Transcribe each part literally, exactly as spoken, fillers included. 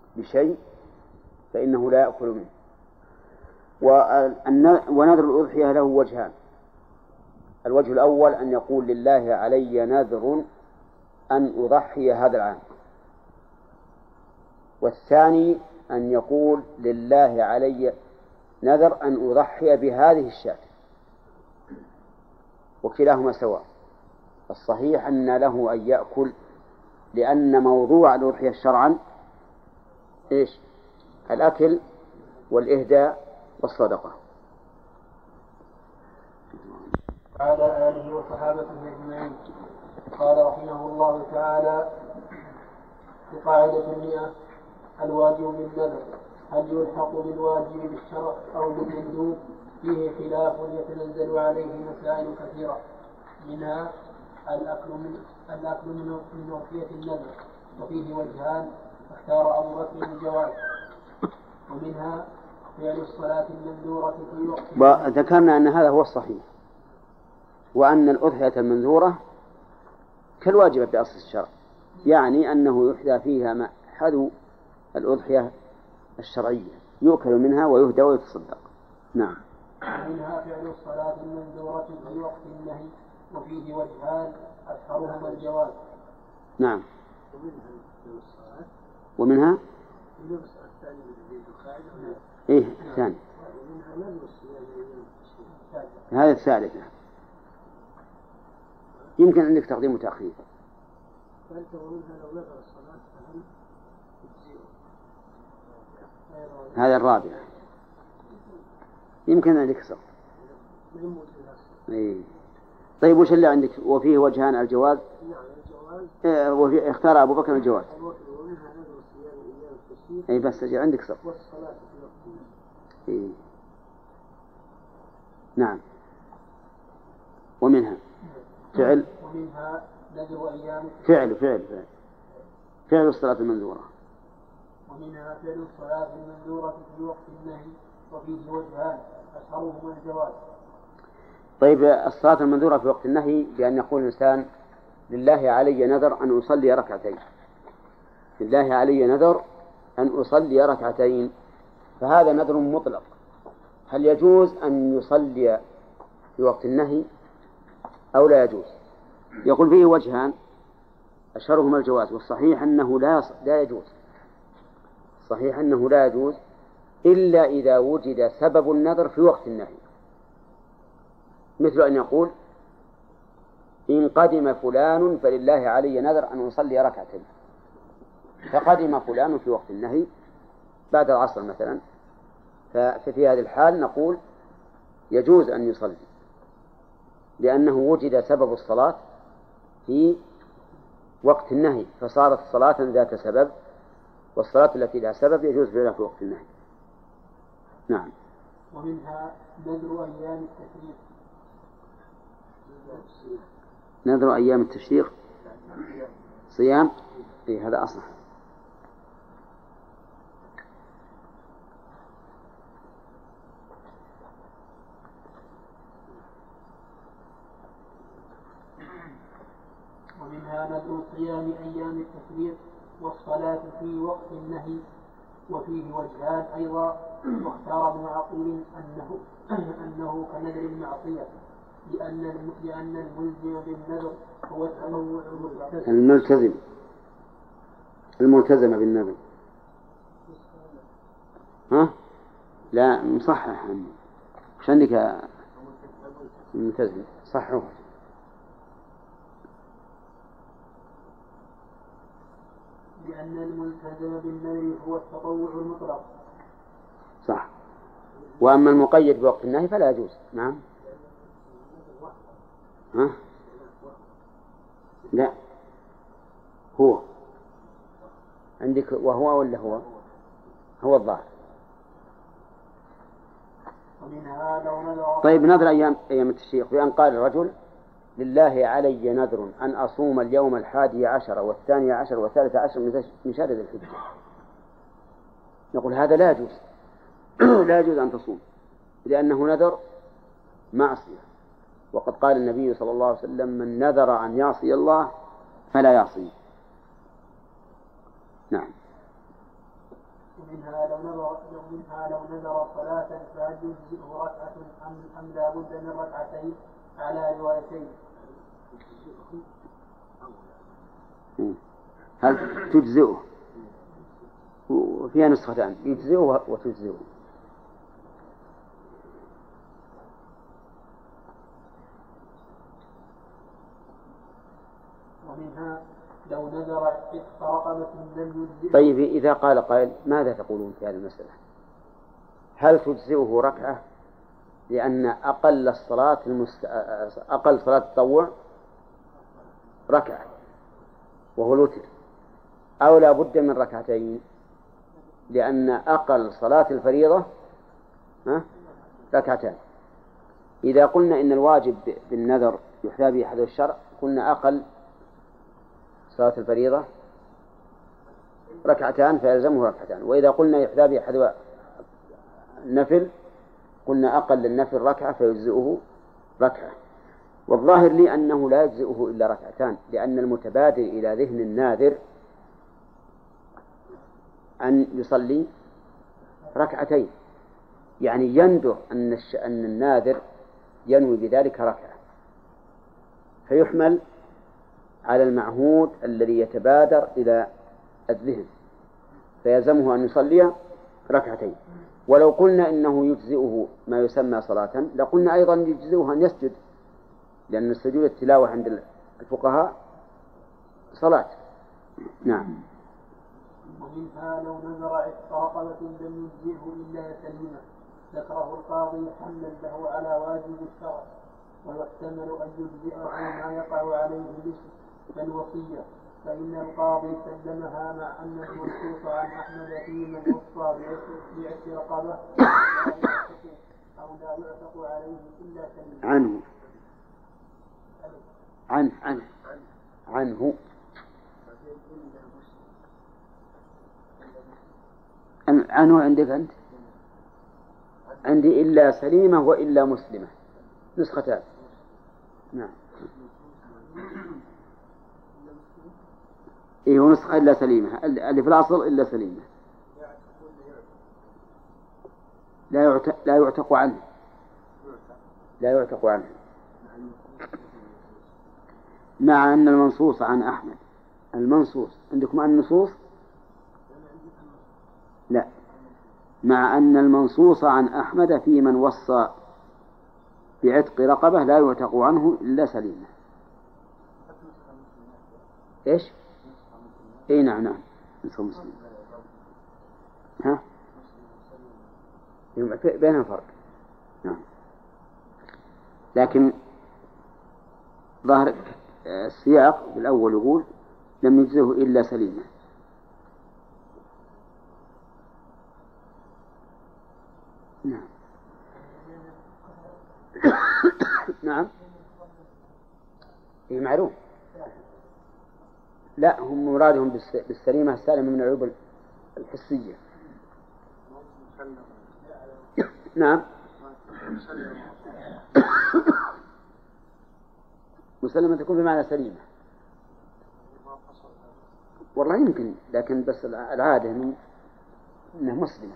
بشيء فإنه لا يأكل منه. ونذر الأضحية له وجهان: الوجه الأول أن يقول لله علي نذر أن أضحي هذا العام، والثاني أن يقول لله علي نذر أن أضحي بهذه الشاة، وكلاهما سواء. الصحيح أن له أن يأكل، لأن موضوع الأضحية شرعا إيش؟ الأكل والإهداء والصدقة. وعلى آله وصحابته أجمعين. قال رحمه الله تعالى في قاعدة المئة: الواجب بالنذر هل يلحق بالواجب بالشرع أو بالمندوب؟ فيه خلاف يتنزل عليه مسائل كثيرة، منها الأكل من الأكل من أضحية النذر، وفيه وجهان اختار أبو بكر الجواز، ومنها فعل الصلاة المنذورة في وقت. ذكرنا أن هذا هو الصحيح، وأن الأضحية المنذورة كالواجبة بأصل الشرع، يعني أنه يحدى فيها ما حذو الأضحية الشرعية، يؤكل منها ويهدى ويتصدق. نعم. منها فعل الصلاة المنذورة في وقت النهي، وفيه وجهان أشهرهما الجواز. نعم. ومنها إيه الثاني، هذا الثالثة يمكن عندك تقديم وتأخير. هذا الرابع يمكن أن يكسر. إيه. طيب وش اللي عندك؟ وفيه وجهان الجواز. إيه وفي اختار أبو بكر الجواز. أي بس أجي عندك كسر. إيه. نعم. ومنها فعل ومنها نذر أيام فعل فعل فعل فعل الصلاة المنذورة. ومنها فعل الصلاة المنذورة في وقت النهي، وفيه وجهان أشهرهما الجواز. طيب الصلاة المنذورة في وقت النهي بأن يقول الإنسان لله علي نذر أن أصلي ركعتين، لله علي نذر أن أصلي ركعتين، فهذا نذر مطلق. هل يجوز أن يصلي في وقت النهي أو لا يجوز؟ يقول فيه وجهان أشهرهما الجواز، والصحيح أنه لا لا يجوز. صحيح أنه لا يجوز إلا إذا وجد سبب النذر في وقت النهي، مثل أن يقول إن قدم فلان فلله علي نذر أن أصلي ركعتين، فقدم فلان في وقت النهي بعد العصر مثلا، ففي هذه الحال نقول يجوز أن يصلي، لأنه وجد سبب الصلاة في وقت النهي، فصارت صلاة ذات سبب، والصلاة التي لها سبب يجوز فعلها في وقت النهي. نعم. ومنها نذر أيام التشريق. نذر أيام التشريق صيام، إيه هذا أصح. ومنها نذر صيام أيام التشريق والصلاة في وقت النهي، وفيه وجهان أيضا، واختار ابن عقيل أنه أنه كنذر المعصية، لأن لأن الملزم بالنذر هو التنوع الملتزم الملتزم بالنذر. ها؟ لا مصحح مش عندك الملتزم، صحه. لأن الملتزم بالنذر هو التطوع المطلق. صح. وأما المقيد بوقت النهي فلا يجوز. نعم. ها؟ لا هو عندك وهو ولا هو هو الظاهر. طيب نذر أيام أيام التشريق بأن قال الرجل لله علي نذر أن أصوم اليوم الحادي عشر والثاني عشر والثالث عشر من شهر ذي الحجة، نقول هذا لا يجوز لا يجوز أن تصوم، لأنه نذر معصية، وقد قال النبي صلى الله عليه وسلم من نذر أن يعصي الله فلا يعصي. نعم. ومنها لو نذر منها لو نذر صلاة فهل يجزئه ركعة أم أم لا بد من ركعتين على روايتين؟ هل تجزئه؟ وفيها نسختان، يجزئه وتجزئه. ومنها لو نذر عتق رقبة لم يجزئه. طيب إذا قال قائل ماذا تقولون في هذه المسألة؟ هل تجزئه ركعة لأن أقل الصلاة المست... أقل صلاة التطوع ركعة وهو الوتر، أو لا بد من ركعتين لأن أقل صلاة الفريضة ركعتان؟ إذا قلنا إن الواجب بالنذر يحذى به حذو الشرع قلنا أقل صلاة الفريضة ركعتان فيلزمه ركعتان، وإذا قلنا يحذى به حذو النفل قلنا أقل النفل ركعة فيجزئه ركعة. والظاهر لي أنه لا يجزئه إلا ركعتان، لأن المتبادر إلى ذهن الناذر أن يصلي ركعتين، يعني يندر أن أن الناذر ينوي بذلك ركعة، فيحمل على المعهود الذي يتبادر إلى الذهن فيلزمه أن يصلي ركعتين. ولو قلنا إنه يجزئه ما يسمى صلاة لقلنا أيضا يجزئه أن يسجد، لأن السجود التلاوة عند الفقهاء صلاة. نعم. ومنها لو نذر عتق رقبة لم يجزئه إلا سليمة ذكره القاضي حملا له على واجب الشرع، ويحتمل أن يجزئه ما يقع عليه الاسم كالوصية، فإن القاضي سلمها مع أن المنصوص عن أحمد في من وصى بعتق رقبة أو لا يعتق عليه إلا سليمة. عنه عنه عنه عنه عنه عندك أنت؟ عندي إلا سليمة وإلا مسلمة نسختان. نعم. إيه نسخة إلا سليمة، اللي في الأصل إلا سليمة لا يعتق لا يعتق عنه لا يعتق عنه مع أن المنصوص عن أحمد. المنصوص عندكم النصوص؟ لا، مع أن المنصوص عن أحمد في من وصى بعتق رقبة لا يعتق عنه إلا سليمة. إيش؟ إيه نعم نعم نسخة مسلم. ها؟ بينهم فرق. نعم. لكن ظاهر السياق بالأول يقول لم يجزه إلا سليمة. نعم. نعم. إيه معلوم. لا، هم مرادهم بالسليمة السالمة من العيوب الحسية. نعم. مسلمة تكون بمعنى سليمة والله يمكن، لكن بس العادة أنها مسلمة.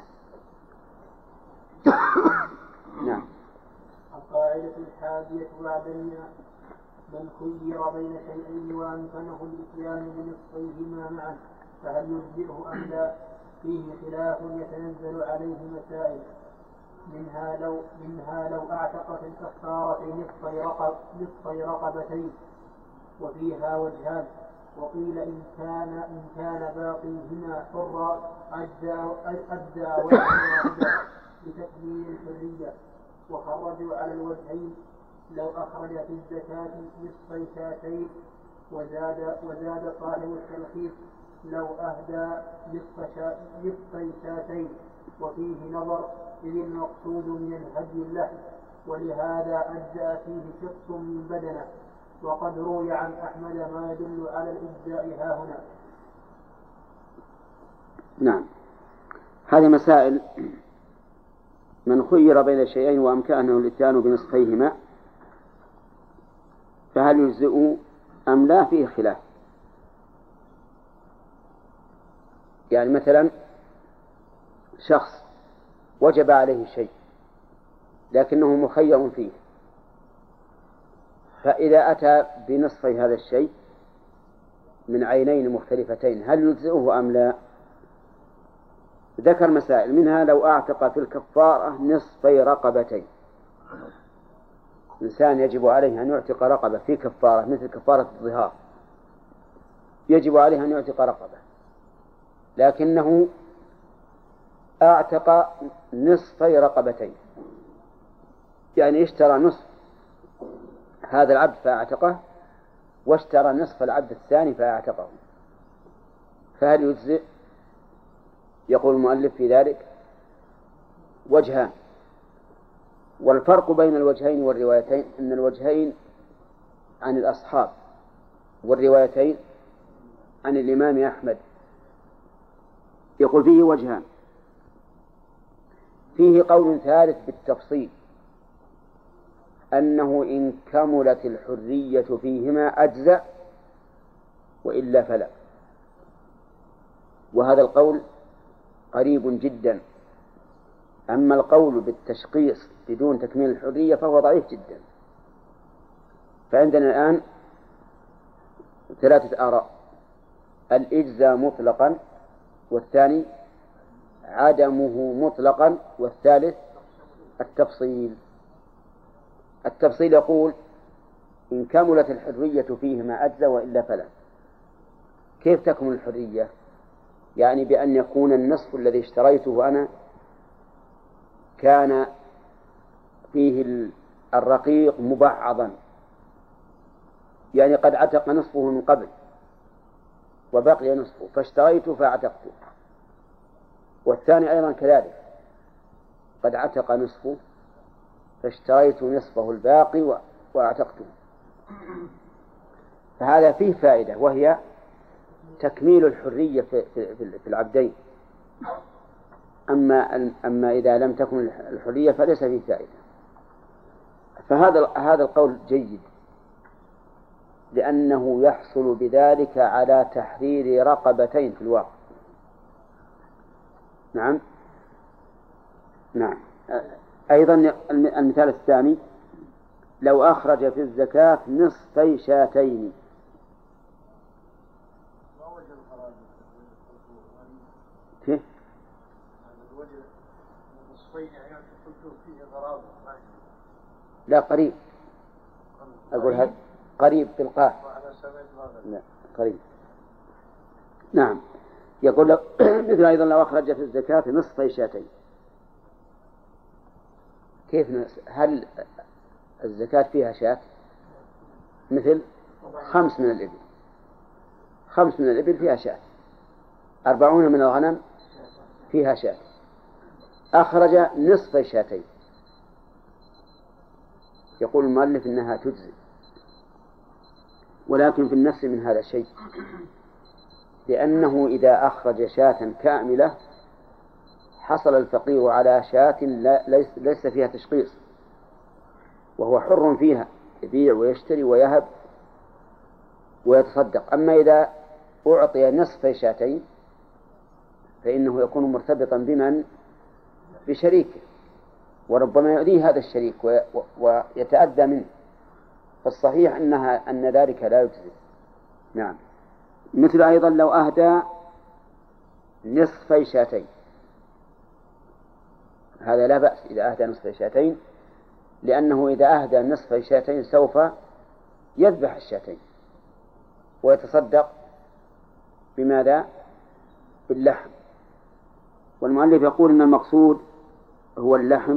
نعم. القاعدة الحادية بعد المئة من خير بين شيئين وأمكنه الإتيان بنصفيهما معا فهل يجزئه أم لا؟ فيه خلاف يتنزل عليه مسائل، منها لو منها لو أعتق في الكفارة نصفي رقب نصفي رقبتين، وفيها وجهان. وقيل إن كان إن كان باقيهما حرا أدى أدى واحدا لتكميل الحرية، وخرجوا على الوجهين لو أخرج في الزكاة نصفي شاتين وزاد وزاد صاحب التلخيص لو أهدى نصفي شاتين، وفيه نظر إذ المقصود من الهدي اللحم، ولهذا أجزأ فيه شخص من بدنه، وقد روي عن أحمد ما يدل على الإجزاء هاهنا. نعم. هذه مسائل من خير بين شيئين وأمكنه الإتيان بنصفيهما فهل يجزئ أم لا؟ فيه خلاف. يعني مثلا شخص وجب عليه شيء لكنه مخير فيه، فإذا أتى بنصف هذا الشيء من عينين مختلفتين هل يجزئه أم لا؟ ذكر مسائل، منها لو أعتق في الكفارة نصفي رقبتين، إنسان يجب عليه أن يعتق رقبة في كفارة مثل كفارة الظهار، يجب عليه أن يعتق رقبة، لكنه أعتق نصفي رقبتين، يعني اشترى نصف هذا العبد فأعتقه واشترى نصف العبد الثاني فأعتقه، فهل يجزئ؟ يقول المؤلف في ذلك وجهان، والفرق بين الوجهين والروايتين أن الوجهين عن الأصحاب والروايتين عن الإمام أحمد. يقول فيه وجهان، فيه قول ثالث بالتفصيل أنه إن كملت الحرية فيهما أجزأ وإلا فلا، وهذا القول قريب جدا. أما القول بالتشخيص بدون تكميل الحرية فهو ضعيف جدا. فعندنا الآن ثلاثة آراء: الإجزاء مطلقا، والثاني عدمه مطلقا، والثالث التفصيل. التفصيل يقول إن كملت الحرية فيهما أجزى وإلا فلا. كيف تكمل الحرية؟ يعني بأن يكون النصف الذي اشتريته أنا كان فيه الرقيق مبعضا، يعني قد عتق نصفه من قبل وبقي نصفه فاشتريته فاعتقته، والثاني أيضا كذلك قد عتق نصفه فاشتريت نصفه الباقي واعتقته، فهذا فيه فائدة وهي تكميل الحرية في, في, في العبدين. أما, أما إذا لم تكن الحرية فليس فيه فائدة. فهذا هذا القول جيد لأنه يحصل بذلك على تحرير رقبتين في الواقع. نعم نعم. أيضا المثال الثاني لو أخرج في الزكاة نصفي شاتين. كيف؟ لا قريب، أقول هذا قريب تلقاه. لا قريب. نعم. يقول لو مثل أيضا لو أخرج في الزكاة نصفي شاتين. كيف نص... هل الزكاة فيها شاة؟ مثل خمس من الإبل، خمس من الإبل فيها شاة، أربعون من الغنم فيها شاة، أخرج نصف شاتين. يقول المؤلف إنها تجزي، ولكن في النفس من هذا الشيء، لأنه إذا أخرج شاة كاملة حصل الفقير على شاة ليس, ليس فيها تشخيص وهو حر فيها، يبيع ويشتري ويهب ويتصدق. أما إذا أعطي نصف شاتين فإنه يكون مرتبطا بمن؟ بشريكه، وربما يؤذيه هذا الشريك ويتأذى منه، فالصحيح أنها أن ذلك لا يجزي. نعم. مثل أيضا لو أهدى نصفي شاتين، هذا لا بأس إذا أهدى نصفي شاتين، لأنه إذا أهدى نصفي شاتين سوف يذبح الشاتين ويتصدق بماذا؟ باللحم. والمؤلف يقول إن المقصود هو اللحم،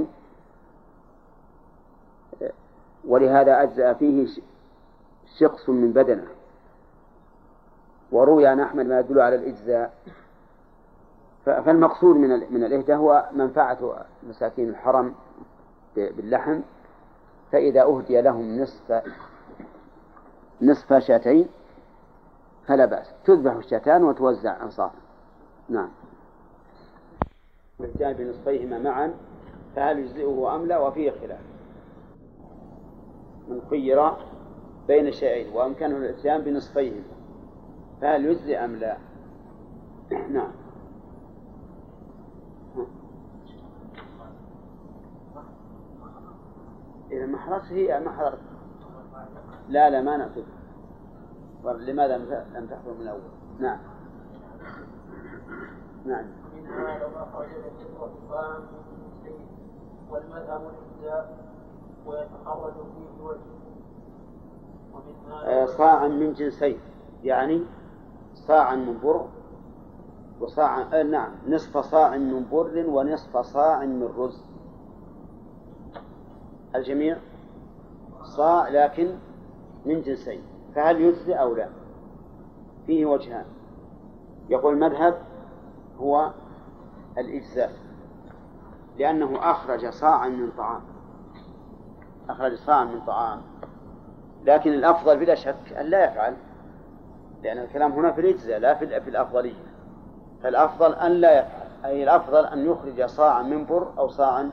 ولهذا أجزأ فيه شقص من بدنه. وروي عن أحمد ما يدل على الإجزاء. فالمقصود من من الإهداء هو منفعة مساكين الحرم باللحم، فإذا أهدي لهم نصف نصف شاتين فلا بأس، تذبح الشاتان وتوزع أنصافا. نعم. الإتيان بنصفيهما معا فهل يجزئه أم لا؟ وفيه خلاف. من خير بين الشيئين وأمكنه الإتيان بنصفيهما فهل يجزئ أم لا؟ نعم. إذا ما حضرت هي ما حضرت. لا لا ما نأخذ. لماذا لم تحضر من الأول؟ نعم. نعم. منها لو أخرج الفطرة صاعا من شيء والمذهب الإجزاء ويتخرج فيه وجه. آه صاعا من جنسين، يعني صاعا من بر وصاعا آه نعم نصف صاع من بر ونصف صاع من رز. الجميع صاع لكن من جنسين، فهل يجزي أو لا؟ فيه وجهان. يقول المذهب هو الإجزاء، لأنه أخرج صاعا من طعام، أخرج صاعا من طعام، لكن الأفضل بلا شك أن لا يفعل، لأن الكلام هنا في الإجزاء لا في الأفضلية. فالأفضل أن لا يفعل، أي الأفضل أن يخرج صاعا من بر أو صاعا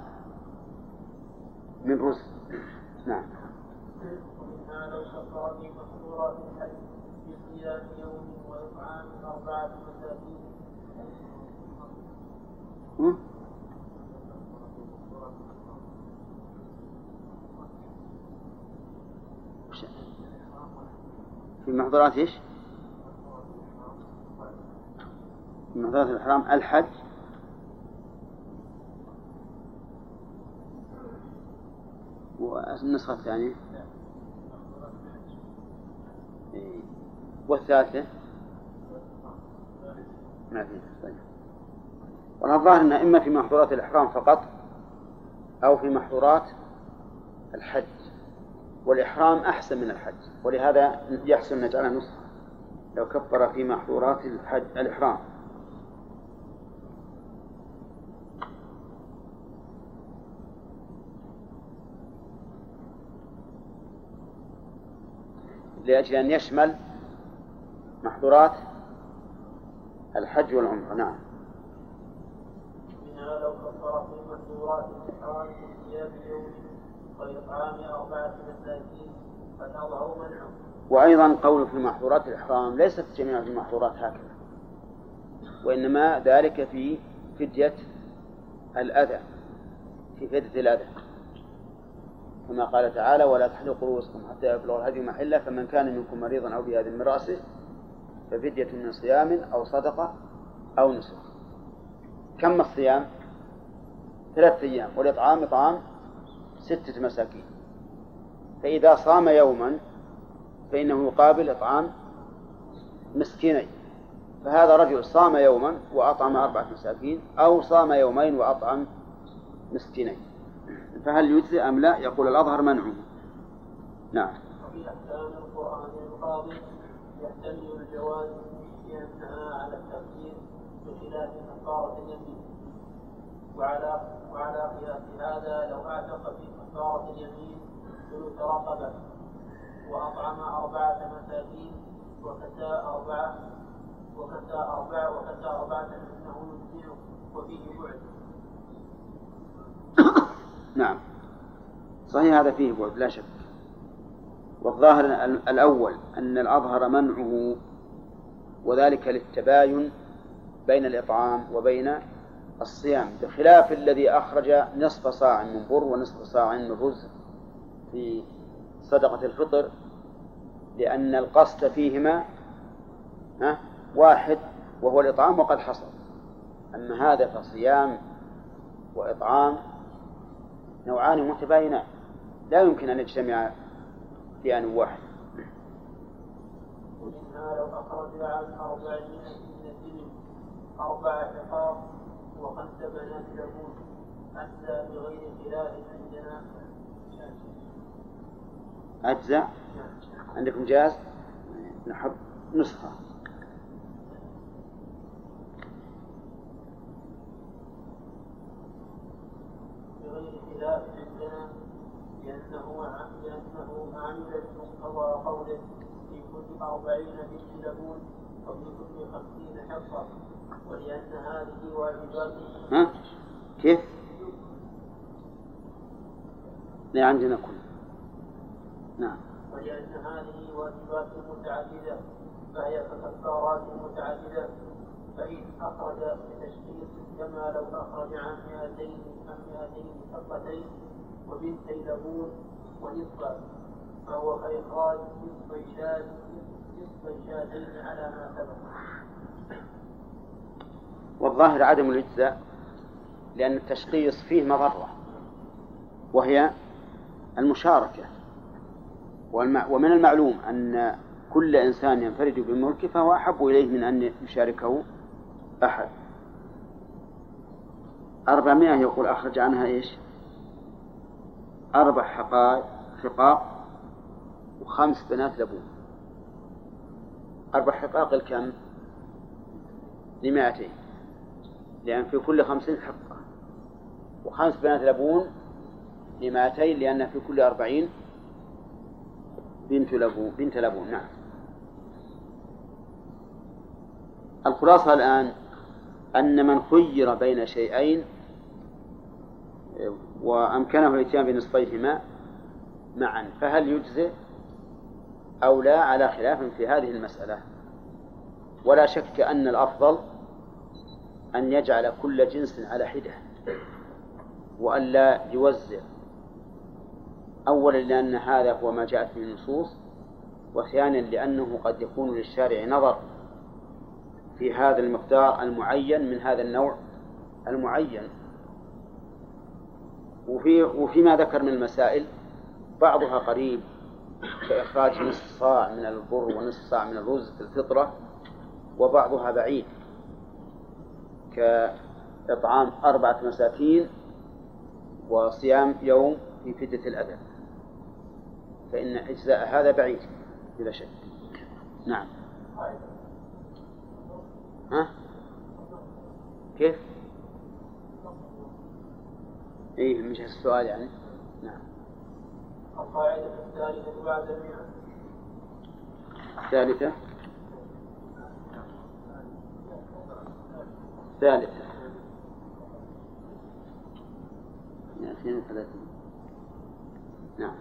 من رز. نعم. ومنها لو كفر في محظورات الحج بصيام يوم وإطعام أربعة مساكين. في محظورات إيش؟ في محظورات الإحرام الحج والنسخة الثانية والثالثة ما فيه. طيب. والظاهر أن إما في محظورات الإحرام فقط أو في محظورات الحج، والإحرام أحسن من الحج، ولهذا يحسن نجعلها نسخة لو كفر في محظورات الحج الإحرام. لأجل أن يشمل محظورات الحج والعمرة. نعم. منها لو كفر في محظورات الإحرام بصيام يوم وإطعام أربعة مساكين فالأظهر منعه. وأيضا قول في محظورات الإحرام ليست جميع المحظورات هكذا، وإنما ذلك في فدية الأذى، في فدية الأذى، كما قال تعالى: ولا تحلقوا رؤوسكم حتى يبلغ الهدي محله فمن كان منكم مريضا أو بأذى من رأسه ففدية من صيام أو صدقة أو نسك. كم الصيام؟ ثلاثة أيام، والإطعام إطعام ستة مساكين. فإذا صام يوما فإنه يقابل إطعام مسكينين، فهذا رجل صام يوما وأطعم أربعة مساكين، أو صام يومين وأطعم مسكينين، فهل يجزي أم لا؟ يقول الأظهر منعه. نعم. وفي أحكام القرآن القاضي يحتمل الجواز لأنها على التفسير بخلاف كفارة اليمين. وعلى وعلى قياس هذا لو أعتق في كفارة اليمين ثلث رقبة وأطعم أربعة مساكين وكسى أربعة وكسى أربعة وكسى أربعة فإنه يجزئه وفيه بعد. نعم صحيح، هذا فيه بعد لا شك. والظاهر الأول أن الأظهر منعه، وذلك للتباين بين الإطعام وبين الصيام، بخلاف الذي أخرج نصف صاع من بر ونصف صاع من رز في صدقة الفطر، لأن القصد فيهما واحد وهو الإطعام وقد حصل. أما هذا فصيام وإطعام نوعان متباينان لا يمكن أن يجتمعا في آن واحد. ومنها لو أخرج عن أربعمائة من الدين أربع عقاب وخمس بنات لبون أجزى بغير خلاف عندنا. أجزاء عندكم جاز؟ نحب نسخة. بغير خلاف عندنا لأنه لأنه عمل بمقتضى قوله في كل أربعين بنت لبون وفي كل خمسين حصة، ولأن هذه واجبات. ها؟ كيف؟ لا عندنا كل. نعم. ولأن هذه واجبات متعددة فهي ككفارات متعددة، فإن أخرج بتشخيص كما لو أخرج عن مئتين عن مئتين حقتين وبنتي لبون ونصفا، فهو كإخراج نصف شاة نصف شاتين على ما سبق. والظاهر عدم الإجزاء، لأن التشخيص فيه مضرة وهي المشاركة، ومن المعلوم أن كل إنسان ينفرد بملكه فهو أحب إليه من أن يشاركه أحد. أربعمائة يقول أخرج عنها إيش؟ أربع حقائق وخمس بنات لبون. أربع حقائق الكم؟ لمائتين، لأن في كل خمسين حقة، وخمس بنات لبون لمائتين، لأن في كل أربعين بنت لبون. بنت لبون نعم. الخلاصة الآن أن من خير بين شيئين وأمكنه الاتيان بنصفيهما معا فهل يجزئ أو لا على خلاف في هذه المسألة. ولا شك أن الأفضل أن يجعل كل جنس على حدة وأن لا يوزع، أولا لأن هذا هو ما جاءت به النصوص، وثانيا لأنه قد يكون للشارع نظر في هذا المقدار المعين من هذا النوع المعين. وفي وفيما ذكر من المسائل بعضها قريب كإخراج نصف صاع من البر ونصف صاع من الرز في الفطرة، وبعضها بعيد كإطعام أربعة مساكين وصيام يوم في فدية الأذى، فإن إجزاء هذا بعيد بلا شك. نعم. ها؟ كيف؟ إيه مش السؤال يعني. نعم. القاعدة الثالثة بعد المئة. الثالثة الثالثة اثنين وثلاثين. نعم.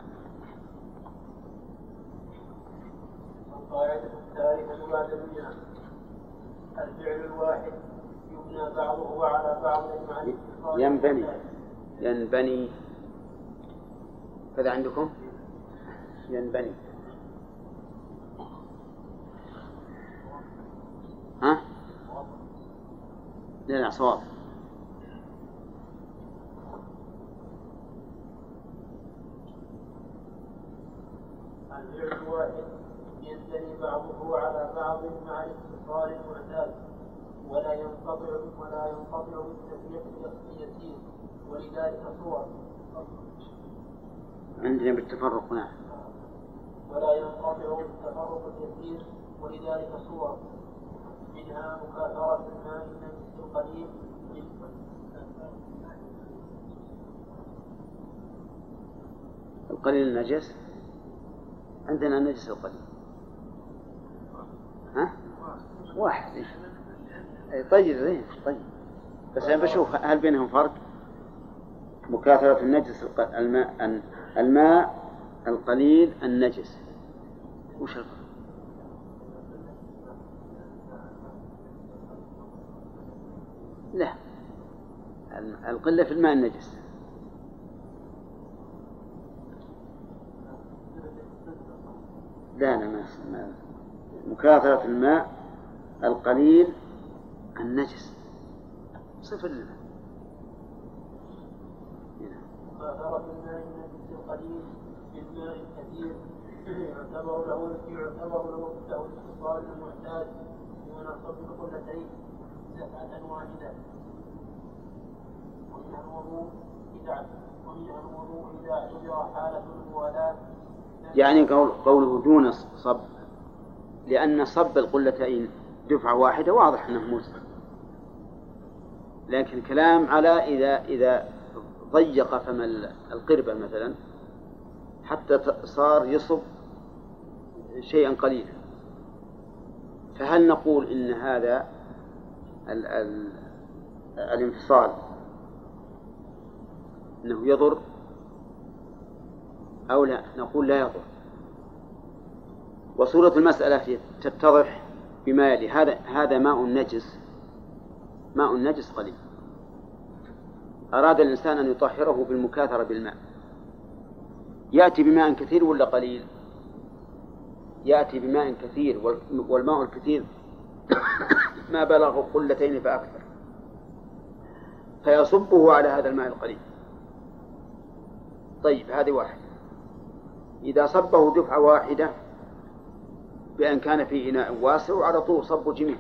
القاعدة الثالثة بعد المئة. الفعل الواحد يبنى بعضه على بعض مع الاتصال. ينبني ينبني كذا عندكم ينبني. ها؟ لا لا صواب. الفعل الواحد ينبني بعضه على بعض مع الاتصال المعتاد، ولا ينقطع ولا ينقطع بالتسمية اليسير، ولذلك صور. عندنا بالتفرق هنا. ولا ينقطع بالتفرق اليسير ولذلك صور، منها مكاثرة الماء النجس القليل القليل النجس. عندنا النجس القليل. ها؟ واحد. طيب زين طيب، بس أنا بشوف هل بينهم فرق. مكاثرة النجس الماء الماء القليل النجس، وش الفرق؟ لا، القلة في الماء النجس. لا لا ما مكاثرة الماء القليل النجس صفر لنا. مكاثرة الماء النجس القليل بالماء الكثير يعتبر له يعتبر له الاتصال المعتاد بمناصب القلتين دفعة واحدة. ومنها الوضوء إذا ومنها الوضوء إذا اعتبر حالة الموالاة. يعني قول قوله دون صب، لأن صب القلتين دفعة واحدة واضح أنه مسلم، لكن كلام على إذا إذا ضيق فم القربة مثلا حتى صار يصب شيئا قليلا، فهل نقول إن هذا ال ال الانفصال أنه يضر أو لا؟ نقول لا يضر. وصورة المسألة تتضح بما يلي. هذا هذا ماء نجس، ماء نجس قليل، أراد الإنسان أن يطهره بالمكاثرة بالماء، يأتي بماء كثير ولا قليل؟ يأتي بماء كثير، والماء الكثير ما بلغ قلتين فأكثر، فيصبه على هذا الماء القليل. طيب هذه واحدة. إذا صبه دفعة واحدة بأن كان في إناء واسع وعلى طول صب جميع،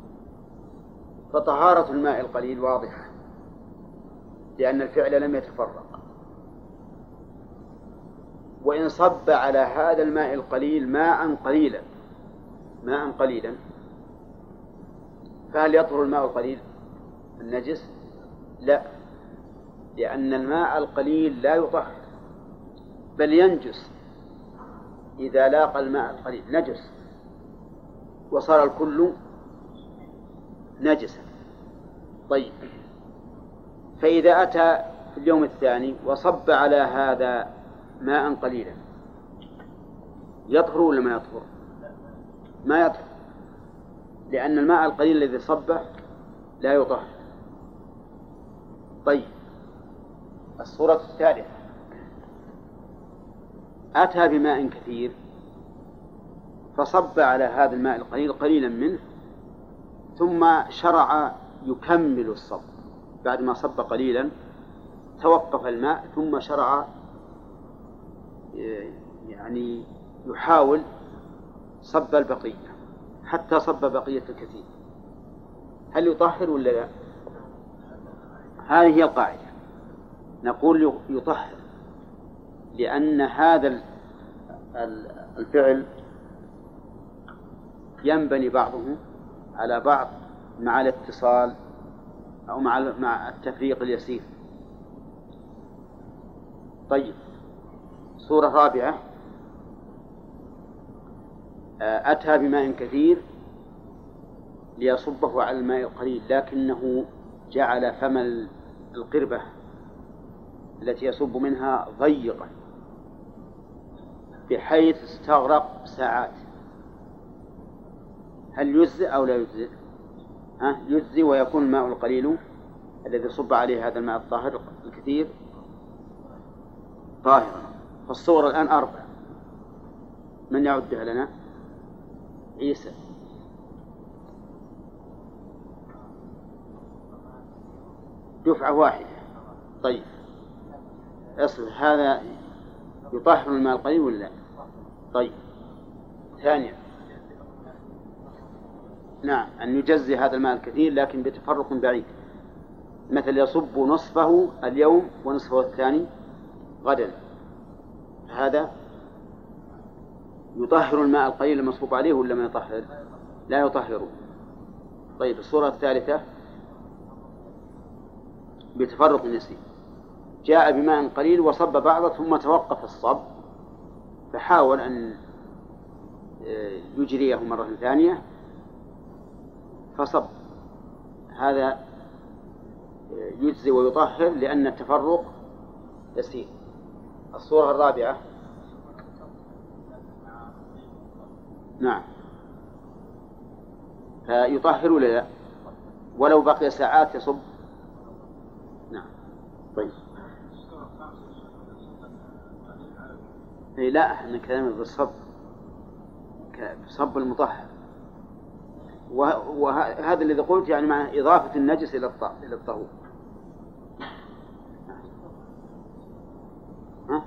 فطهارة الماء القليل واضحة لأن الفعل لم يتفرق. وإن صب على هذا الماء القليل ماء قليلا ماء قليلا فهل يطهر الماء القليل النجس؟ لا، لأن الماء القليل لا يطهر بل ينجس إذا لاقى الماء القليل، نجس وصار الكل نجسا. طيب، فإذا أتى في اليوم الثاني وصب على هذا ماء قليلا يطهر ولا ما يطهر؟ ما يطهر، لأن الماء القليل الذي صبه لا يطهر. طيب، الصورة الثالثة: أتى بماء كثير فصب على هذا الماء القليل قليلا منه، ثم شرع يكمل الصب. بعد ما صب قليلا توقف الماء ثم شرع يعني يحاول صب البقية حتى صب بقية الكثير. هل يطهر ولا لا؟ هذه هي القاعدة، نقول يطهر، لأن هذا الفعل ينبني بعضه على بعض مع الاتصال أو مع التفريق اليسير. طيب، صورة رابعة: أتى بماء كثير ليصبه على الماء القليل، لكنه جعل فم القربة التي يصب منها ضيقا بحيث استغرق ساعات. هل يجزئ أو لا يجزئ؟ ها؟ يجزئ، ويكون الماء القليل الذي صب عليه هذا الماء الطاهر الكثير طاهرا. فالصور الآن أربع، من يعدها لنا؟ عيسى. دفعة واحدة. طيب، أصل هذا يطهر الماء القليل ولا لا؟ طيب، ثانيا: نعم، أن يجزي هذا الماء الكثير لكن بتفرق بعيد، مثل يصب نصفه اليوم ونصفه الثاني غدا، هذا يطهر الماء القليل المصبوب عليه ولا ما يطهر؟ لا يطهره. طيب، الصورة الثالثة: بتفرق يسير، جاء بماء قليل وصب بعضه ثم توقف الصب فحاول أن يجريه مرة ثانية فصب، هذا يجزي ويطهر لأن التفرق يسير. الصورة الرابعة: نعم، فيطهر ولا لا؟ ولو بقي ساعات يصب. نعم. طيب، لا، احنا كلامنا بالصب صب المطهر، وهذا الذي قلت يعني مع إضافة النجس إلى الطهور. ها؟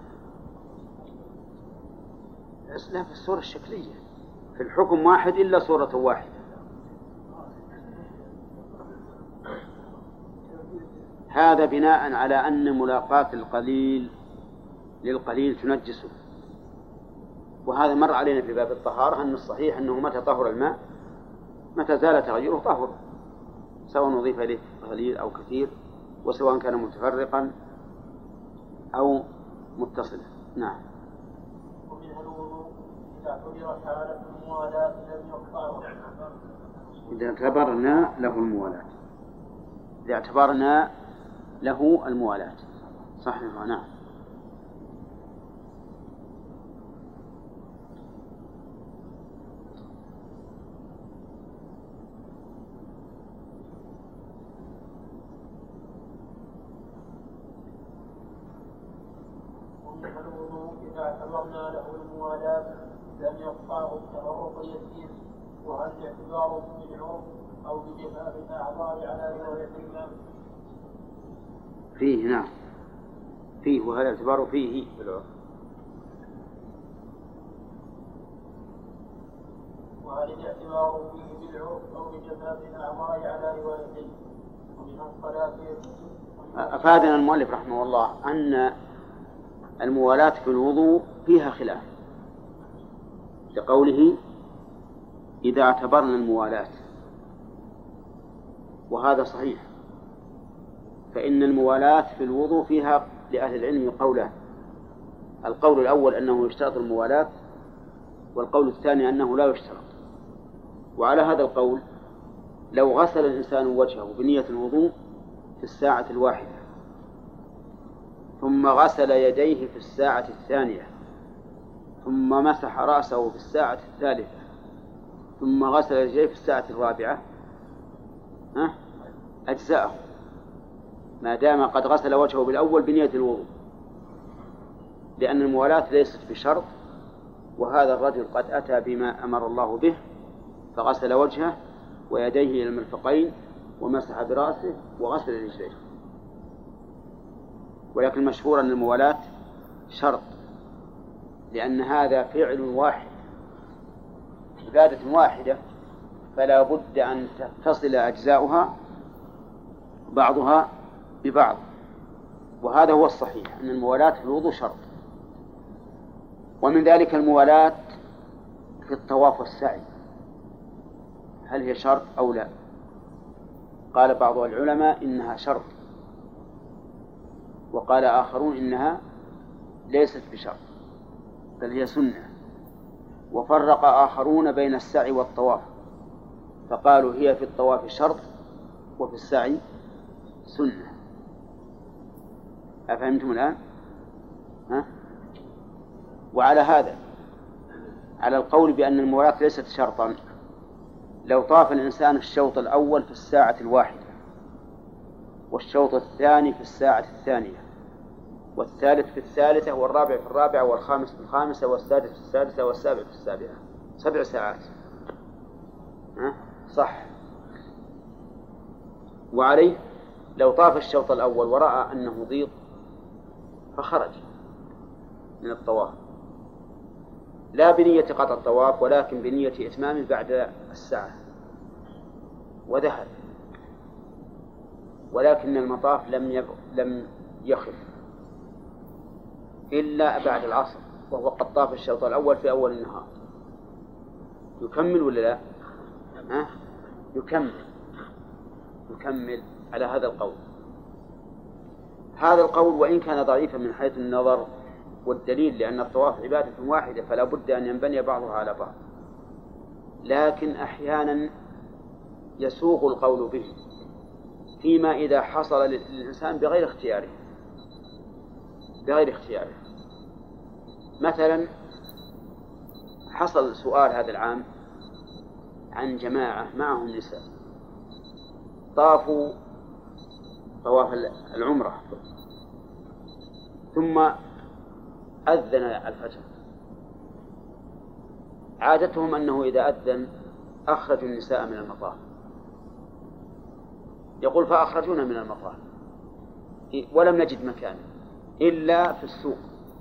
لا، في الصورة الشكلية، في الحكم واحد إلا صورة واحدة. هذا بناء على أن ملاقاة القليل للقليل تنجسه، وهذا مر علينا في باب الطهارة أن الصحيح أنه متى طهر الماء متى زال تغيره طهر، سواء أضيف إليه قليل أو كثير، وسواء كان متفرقا أو متصلا. نعم. ومنها الوضوء إذا اعتبر حالة الموالاة لم يقطعه. إذا اعتبرنا له الموالاة إذا اعتبرنا له الموالاة صحيح. نعم. صحيح الوضوء إذا اعتبرنا له الموالاة لم يقطعه التفرق اليسير، وهل الاعتبار بالعرف أو بجفاف الأعضاء على رواية الإمام؟ فيه نعم فيه، وهل الاعتبار فيه بالعرف. وهل الاعتبار فيه بالعرف أو بجفاف الأعضاء على روايتين؟ ومن الصلاة أفادنا المؤلف رحمه الله أن الموالاة في الوضوء فيها خلاف، لقوله إذا اعتبرنا الموالاة، وهذا صحيح، فإن الموالاة في الوضوء فيها لأهل العلم قولان: القول الأول أنه يشترط الموالاة، والقول الثاني أنه لا يشترط. وعلى هذا القول لو غسل الإنسان وجهه بنية الوضوء في الساعة الواحدة، ثم غسل يديه في الساعة الثانية، ثم مسح رأسه في الساعة الثالثة، ثم غسل يديه في الساعة الرابعة، ها؟ أجزاءه ما دام قد غسل وجهه بالأول بنية الوضوء، لأن الموالاة ليست بشرط. وهذا الرجل قد أتى بما أمر الله به، فغسل وجهه ويديه إلى المرفقين ومسح برأسه وغسل رجليه. ولكن المشهور أن الموالاة شرط، لأن هذا فعل واحد، عبادة واحدة، فلا بد أن تتصل أجزاؤها بعضها ببعض. وهذا هو الصحيح، أن الموالاة في الوضوء شرط. ومن ذلك الموالاة في الطواف والسعي، هل هي شرط أو لا؟ قال بعض العلماء إنها شرط، وقال آخرون إنها ليست بشرط بل هي سنة. وفرق آخرون بين السعي والطواف، فقالوا هي في الطواف شرط وفي السعي سنة. أفهمتم الآن؟ ها؟ وعلى هذا، على القول بأن الموالاة ليست شرطا، لو طاف الإنسان الشوط الأول في الساعة الواحدة، والشوط الثاني في الساعة الثانية، والثالث في الثالثة، والرابع في الرابعة، والخامس في الخامسة، والسادس في السادسة، والسابع في السابعة، سبع ساعات، ها؟ صح. وعليه لو طاف الشوط الأول ورأى أنه ضيق فخرج من الطواف، لا بنية قطع الطواف ولكن بنية إتمام بعد الساعة، وذهب. ولكن المطاف لم يب... لم يخف إلا بعد العصر، وهو قد طاف الشوط الأول في أول النهار. يكمل ولا لا؟ ها؟ يكمل يكمل على هذا القول. هذا القول وإن كان ضعيفا من حيث النظر والدليل، لأن الطواف عبادة واحدة فلا بد أن ينبني بعضها على بعض، لكن أحيانا يسوق القول به فيما إذا حصل للإنسان بغير اختياره بغير اختياره مثلا حصل سؤال هذا العام عن جماعة معهم نساء طافوا طواف العمرة، ثم أذن الفجر. عادتهم أنه إذا أذن أخرجوا النساء من المطاف، يقول فأخرجونا من المطاف ولم نجد مكان إلا في السوق،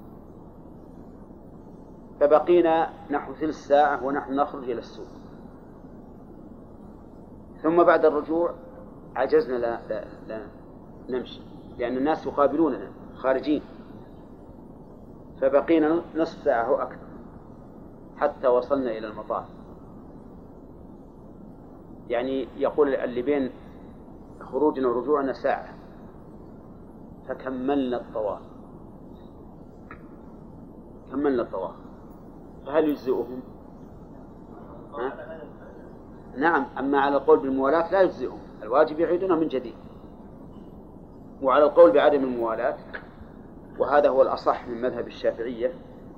فبقينا نحو ثلث ساعة ونحن نخرج إلى السوق، ثم بعد الرجوع عجزنا لا, لا, لا نمشي لأن الناس يقابلوننا خارجين، فبقينا نصف ساعة أو أكثر حتى وصلنا إلى المطاف. يعني يقول اللي بين خروجنا ورجوعنا ساعة، فكملنا الطواف كملنا الطواف فهل يجزئهم؟ نعم. أما على القول بالموالاة لا يجزئهم، الواجب يعيدونه من جديد. وعلى القول بعدم الموالاة، وهذا هو الأصح من مذهب الشافعية،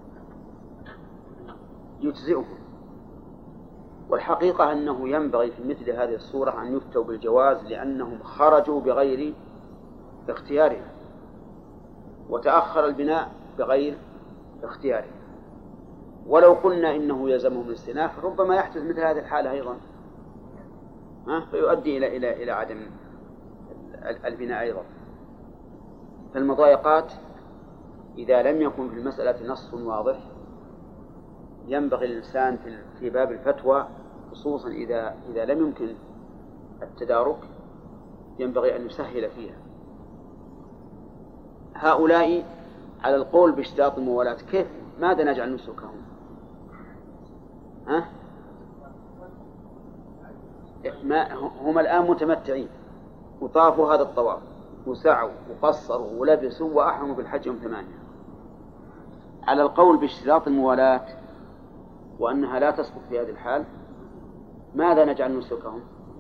يجزئهم. والحقيقة أنه ينبغي في مثل هذه الصورة أن يفتوا بالجواز، لأنهم خرجوا بغير اختيارهم، وتأخر البناء بغير اختياره. ولو قلنا إنه يلزمهم الاستئناف ربما يحدث مثل هذه الحالة أيضا، ها فيؤدي إلى إلى إلى عدم البناء أيضا. فالمضايقات إذا لم يكن في المسألة نص واضح ينبغي الإنسان في باب الفتوى، خصوصا إذا إذا لم يمكن التدارك، ينبغي أن يسهل فيها. هؤلاء على القول باشتراط الموالاة، كيف ماذا نجعل نسكهم؟ ها؟ ما هم الآن متمتعين وطافوا هذا الطواف وسعوا وقصروا ولبسوا وأحرموا بالحج يوم ثمانية. على القول باشتراط الموالاة وأنها لا تسقط في هذه الحال، ماذا نجعل نسكهم؟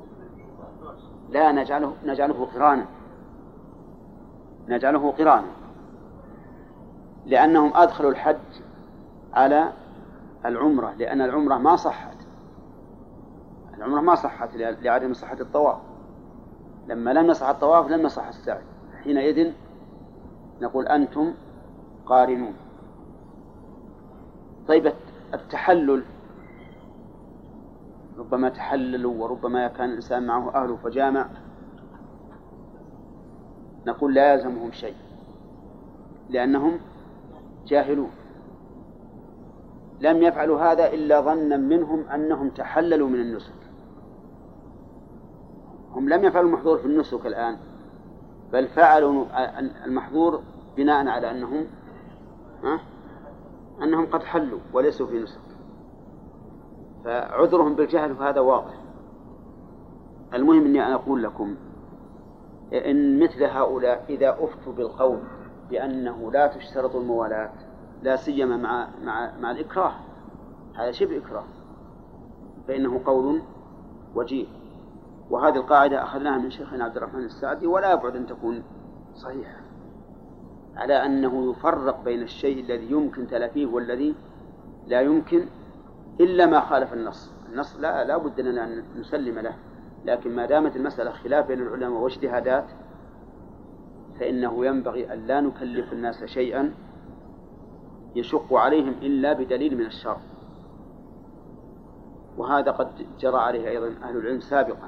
لا نجعله نجعله قرانا، نجعله قرانا، لأنهم أدخلوا الحج على العمرة، لأن العمرة ما صحت، العمرة ما صحت لعدم صحة الطواف. لما لم يصح الطواف لم يصح السعي، حينئذ نقول أنتم قارنون. طيب التحلل، ربما تحللوا وربما كان الإنسان معه أهله فجامع، نقول لا يلزمهم شيء لأنهم جاهلون، لم يفعلوا هذا إلا ظنا منهم أنهم تحللوا من النسك. هم لم يفعلوا المحظور في النسك الآن، بل فعلوا المحظور بناء على أنهم ها أنهم قد حلوا وليسوا في نسك، فعذرهم بالجهل فهذا واضح. المهم أني أنا أقول لكم إن مثل هؤلاء إذا أفتوا بالقول بأنه لا تشترط الموالاة، لا سيما مع مع مع الإكراه، هذا شبه إكراه، فإنه قول وجيه. وهذه القاعدة أخذناها من شيخنا عبد الرحمن السعدي، ولا يبعد أن تكون صحيحة، على أنه يفرق بين الشيء الذي يمكن تلافيه والذي لا يمكن إلا ما خالف النص. النص لا لا بد لنا أن نسلم له، لكن ما دامت المسألة خلاف بين العلماء واجتهادات فإنه ينبغي أن لا نكلف الناس شيئا يشق عليهم إلا بدليل من الشرع. وهذا قد جرى عليه أيضا أهل العلم سابقا.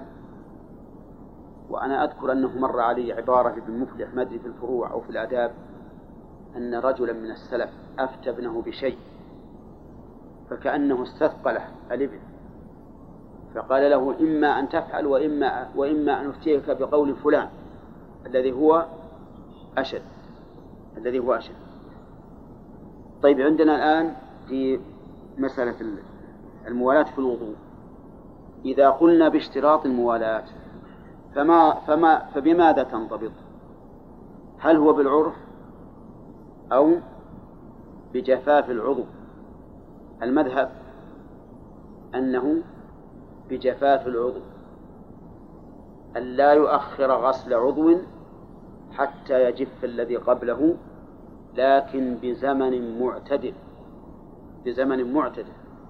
وأنا أذكر أنه مر علي عبارة لابن مفلح، ما أدري في الفروع أو في الآداب، أن رجلا من السلف أفتى ابنه بشيء فكأنه استثقله الابن، فقال له إما أن تفعل وإما, وإما أن أفتيك بقول فلان الذي هو أشد الذي هو أشد. طيب عندنا الآن في مسألة الموالاة في الوضوء، إذا قلنا باشتراط الموالاة فما فما فبماذا تنضبط؟ هل هو بالعرف أو بجفاف العضو؟ المذهب أنه بجفاف العضو، أن لا يؤخر غسل عضو حتى يجف الذي قبله، لكن بزمن معتدل بزمن معتدل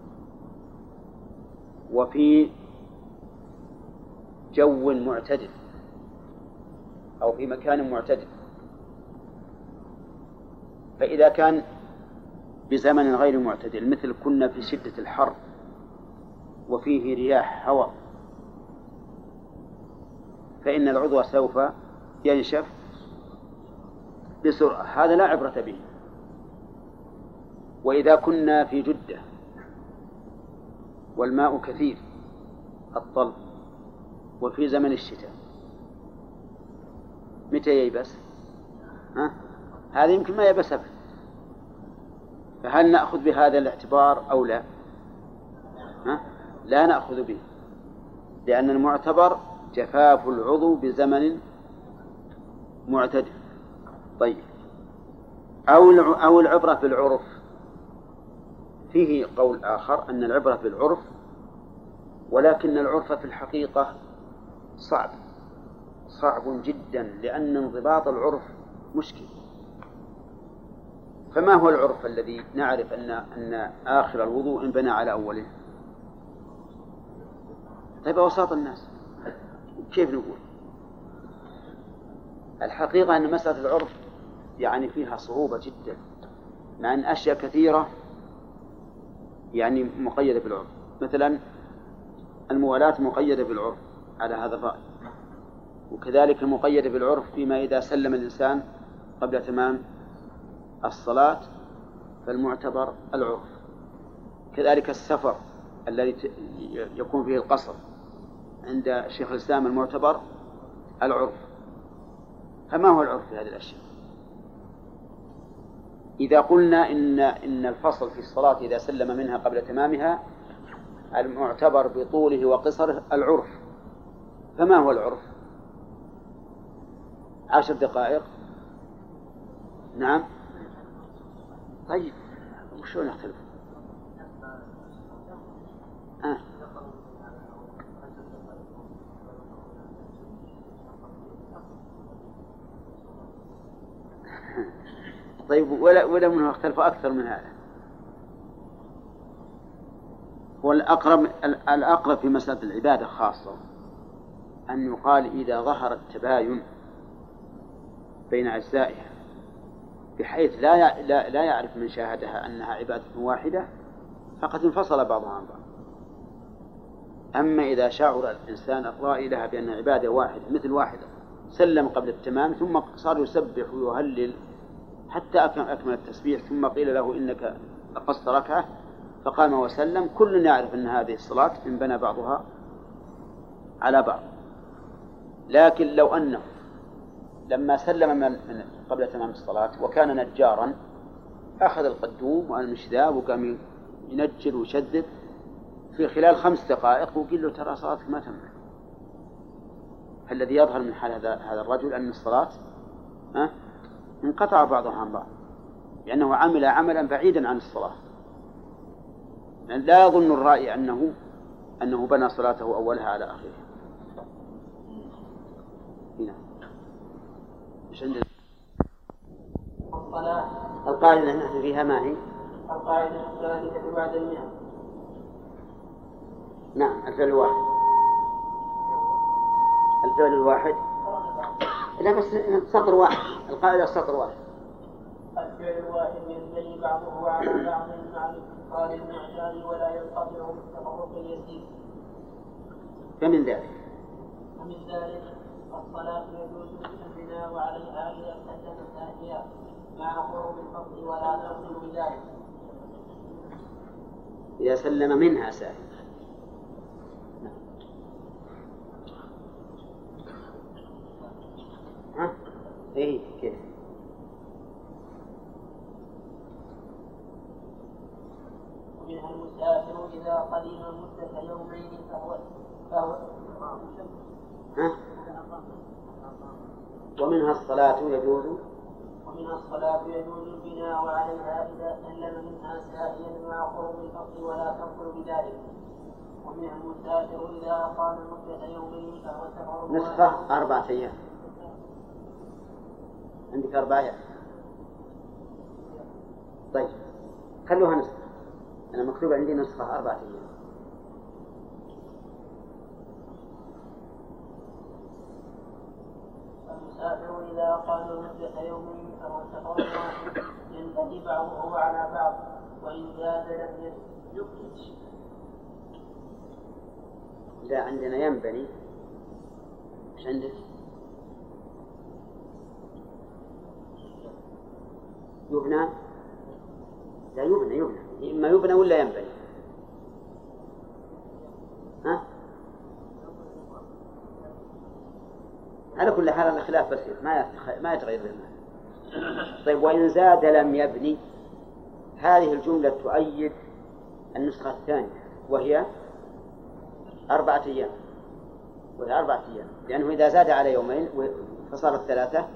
وفي جو معتدل أو في مكان معتدل. فإذا كان بزمن غير معتدل، مثل كنا في شدة الحر وفيه رياح هواء، فإن العضو سوف ينشف بسرعة، هذا لا عبرة به. وإذا كنا في جدة والماء كثير الطل وفي زمن الشتاء، متى ييبس؟ ها؟ هذا يمكن ما ييبس أبدا، فهل نأخذ بهذا الاعتبار أو لا؟ ها؟ لا نأخذ به، لأن المعتبر جفاف العضو بزمن معتدل. طيب أو أو العبرة بالعرف، فيه قول آخر أن العبرة بالعرف، ولكن العرف في الحقيقة صعب صعب جدا، لأن انضباط العرف مشكل. فما هو العرف الذي نعرف أن أن آخر الوضوء انبنى على أوله؟ طيب أوساط الناس كيف نقول؟ الحقيقة أن مسألة العرف يعني فيها صعوبة جدا، مع أن أشياء كثيرة يعني مقيدة بالعرف، مثلا الموالاة مقيدة بالعرف على هذا الرأي، وكذلك المقيدة بالعرف فيما إذا سلم الإنسان قبل تمام الصلاة فالمعتبر العرف، كذلك السفر الذي يكون فيه القصر عند شيخ الإسلام المعتبر العرف. فما هو العرف في هذه الأشياء؟ إذا قلنا إن إن الفصل في الصلاة إذا سلم منها قبل تمامها المعتبر بطوله وقصره العرف، فما هو العرف؟ عشر دقائق. نعم. طيب وشو نختلف؟ آه. طيب ولا ولا منه اختلف أكثر من هذا. والأقرب الأقرب في مسألة العبادة خاصة أن يقال إذا ظهر التباين بين أجزائها بحيث لا لا لا يعرف من شاهدها أنها عبادة واحدة فقد انفصل بعضها عن بعض. أما إذا شعر الإنسان الرائي لها بأن عبادة واحدة مثل واحدة سلم قبل التمام ثم صار يسبح ويهلل حتى أكمل التسبيح ثم قيل له إنك قصت ركعة فقام وسلم، كل يعرف أن هذه الصلاة انبنى بعضها على بعض. لكن لو أنه لما سلم من قبل تمام الصلاة وكان نجارا أخذ القدوم والمشذاب وقام ينجر ويشدد في خلال خمس دقائق وقيل له ترى صلاتك ما تمت، الذي يظهر من حال هذا هذا الرجل أن الصلاة ها انقطع بعضها عن بعض لأنه عمل عملا بعيدا عن الصلاة. يعني لا يظن الرائي أنه أنه بنى صلاته أولها على آخرها. هنا إيش عندنا؟ القاعدة نحن فيها ما هي؟ القاعدة الثالثة بعد المئة. نعم الفعل الواحد. الفعل الواحد لا بس سطر واحد، القاعدة سطر واحد. الفعل الواحد ينبني بعضه على بعض مع الاتصال المعتاد ولا ينقطع بالتفرق اليسير. فمن ذلك ومن ذلك الصلاة يجوز البناء عليها إذا سلم ساهيا مع قرب الفصل ولا تبطل بذلك. إذا سلم منها ساهيا. ها؟ إيه كيف؟ ومنها المسافر إذا قدم مدة يومين فهو فهو ها؟ ومنها الصلاة يجوز ومنها الصلاة يجوز البناء عليها إذا سلم منها ساهيا مع قرب الفصل ولا تبطل بذلك. ومنها المسافر إذا أقام مدة يومين فهو سفر نسخة أربعة أيام. عندك أربعة أيام. طيب خلوها نسخة، أنا مكتوب عندي نسخة أربعة أيام. المسافر إذا قام مدة يومين فهو سفر واحد ينبني بعضه على بعض وإن زاد لم يزد. لا عندنا ينبني. إيش عندك؟ يبنى؟ لا يبنى يبنى إما يبنى ولا ينبني. ها؟ على كل حال الخلاف بسيط ما ما يتغير المعنى. طيب وإن زاد لم يبني، هذه الجملة تؤيد النسخة الثانية وهي أربعة أيام، وهي أربعة أيام لأنه إذا زاد على يومين فصارت ثلاثة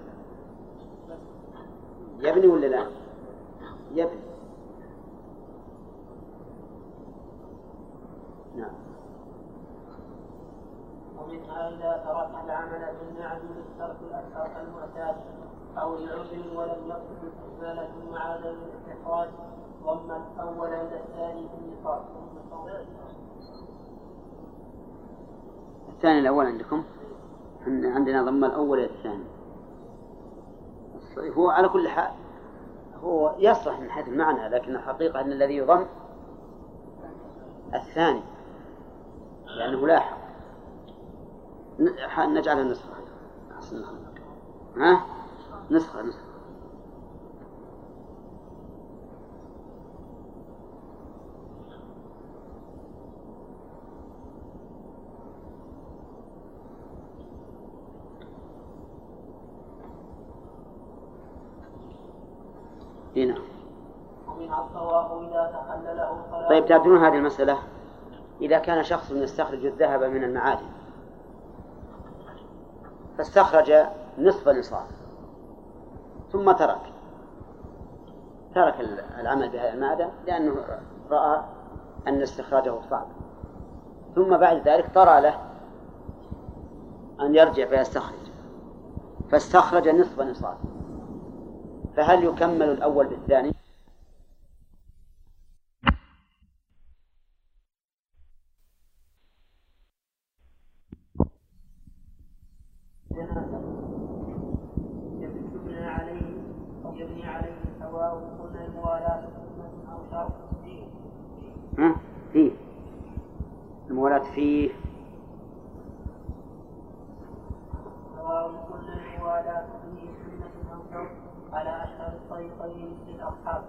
يبني ولا لا؟ يبني. نعم. ومنها إذا ترك العمل في المعدن الترك الأكثر المعتاد أو لعذر ولم يقصد استكمال ثم عاد للاستخراج ضم الأول إلى الثاني في النقاط. الثاني الأول عندكم؟ عندنا ضم الأول إلى الثاني. هو على كل حال هو يصلح من حيث المعنى، لكن الحقيقة أن الذي يضم الثاني لأنه لاحق. نجعلها نسخة. ها نسخة نسخة هنا. طيب تعرفون هذه المسألة، إذا كان شخص يستخرج الذهب من المعادن فاستخرج نصف نصاب ثم ترك ترك العمل بهذه المعدن لأنه رأى أن استخراجه صعب، ثم بعد ذلك طرى له أن يرجع فيستخرج فاستخرج نصف نصاب، فهل يكمل الأول بالثاني؟ يبني عليه يبني عليه سواء كل الموالاة أو شرط فيه. ها فيه الموالاة فيه سواء كل الموالاة فيه سنة أو شرط على أشهر الطريقين للأصحاب.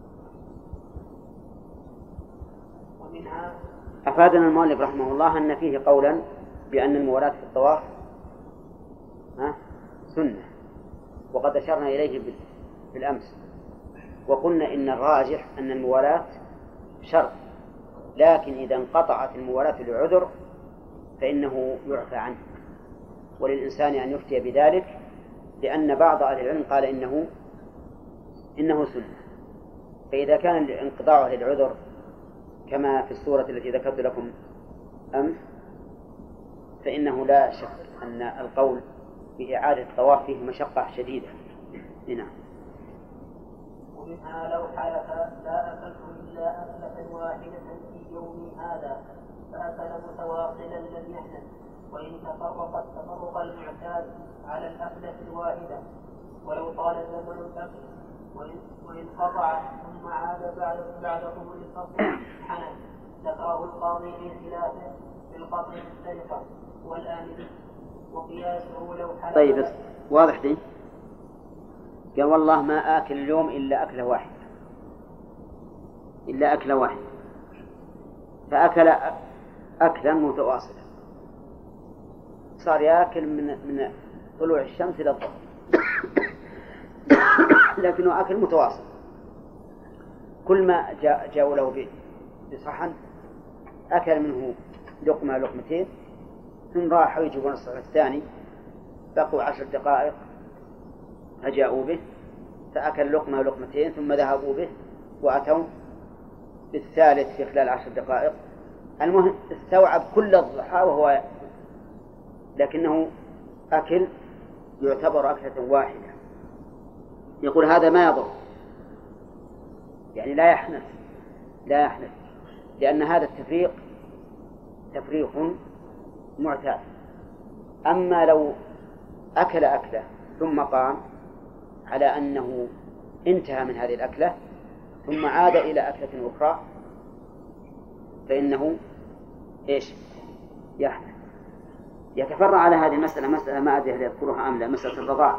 ومنها أفادنا المؤلف رحمه الله أن فيه قولا بأن الموالاة في الطواف ها سنة، وقد أشرنا إليه بالأمس وقلنا إن الراجح أن الموالاة شرط، لكن إذا انقطعت الموالاة لعذر فإنه يعفى عنه، وللإنسان أن يفتي بذلك، لأن بعض أهل العلم قال إنه إنه سنة. فإذا كان انقطاعه للعذر كما في السورة التي ذكرت لكم أمس فإنه لا شك أن القول بإعادة الطواف فيه مشقة شديدة. هنا ومنها لو حلف لا أكلت إلا أكلة واحدة في يوم هذا فأكل متواصلا لم يحدث، وإن تفرق التفرق المعتاد على الأكلة الواحدة ولو طال زمن الأكل وإن قطع ثم عاد بعد بعد طول الفصل حنث. ذكره القاضي في خلافه في القطع السرقة والآمن وقياسه لو حلف. طيب بس واضح دي؟ قال والله ما آكل اليوم إلا أكلة واحدة إلا أكلة واحدة فأكل أكلا متواصلا، صار يأكل من من طلوع الشمس إلى الظهر لكنه أكل متواصل، كل ما جاء جاءوا له بصحن أكل منه لقمة لقمتين ثم راحوا يجيبون الصحن الثاني بقوا عشر دقائق فجاءوا به فأكل لقمة لقمتين ثم ذهبوا به وأتوا بالثالث في خلال عشر دقائق. المهم استوعب كل الضحى وهو يأكل، لكنه أكل يعتبر أكلة واحدة. يقول هذا ما يضر، يعني لا يحنث لا يحنث لأن هذا التفريق تفريق معتاد. أما لو أكل أكلة ثم قام على أنه انتهى من هذه الأكلة ثم عاد إلى أكلة أخرى فإنه إيش يحنث. يتفرع على هذه المسألة مسألة ما أدري هل يذكرها أم لا، مسألة الرضاع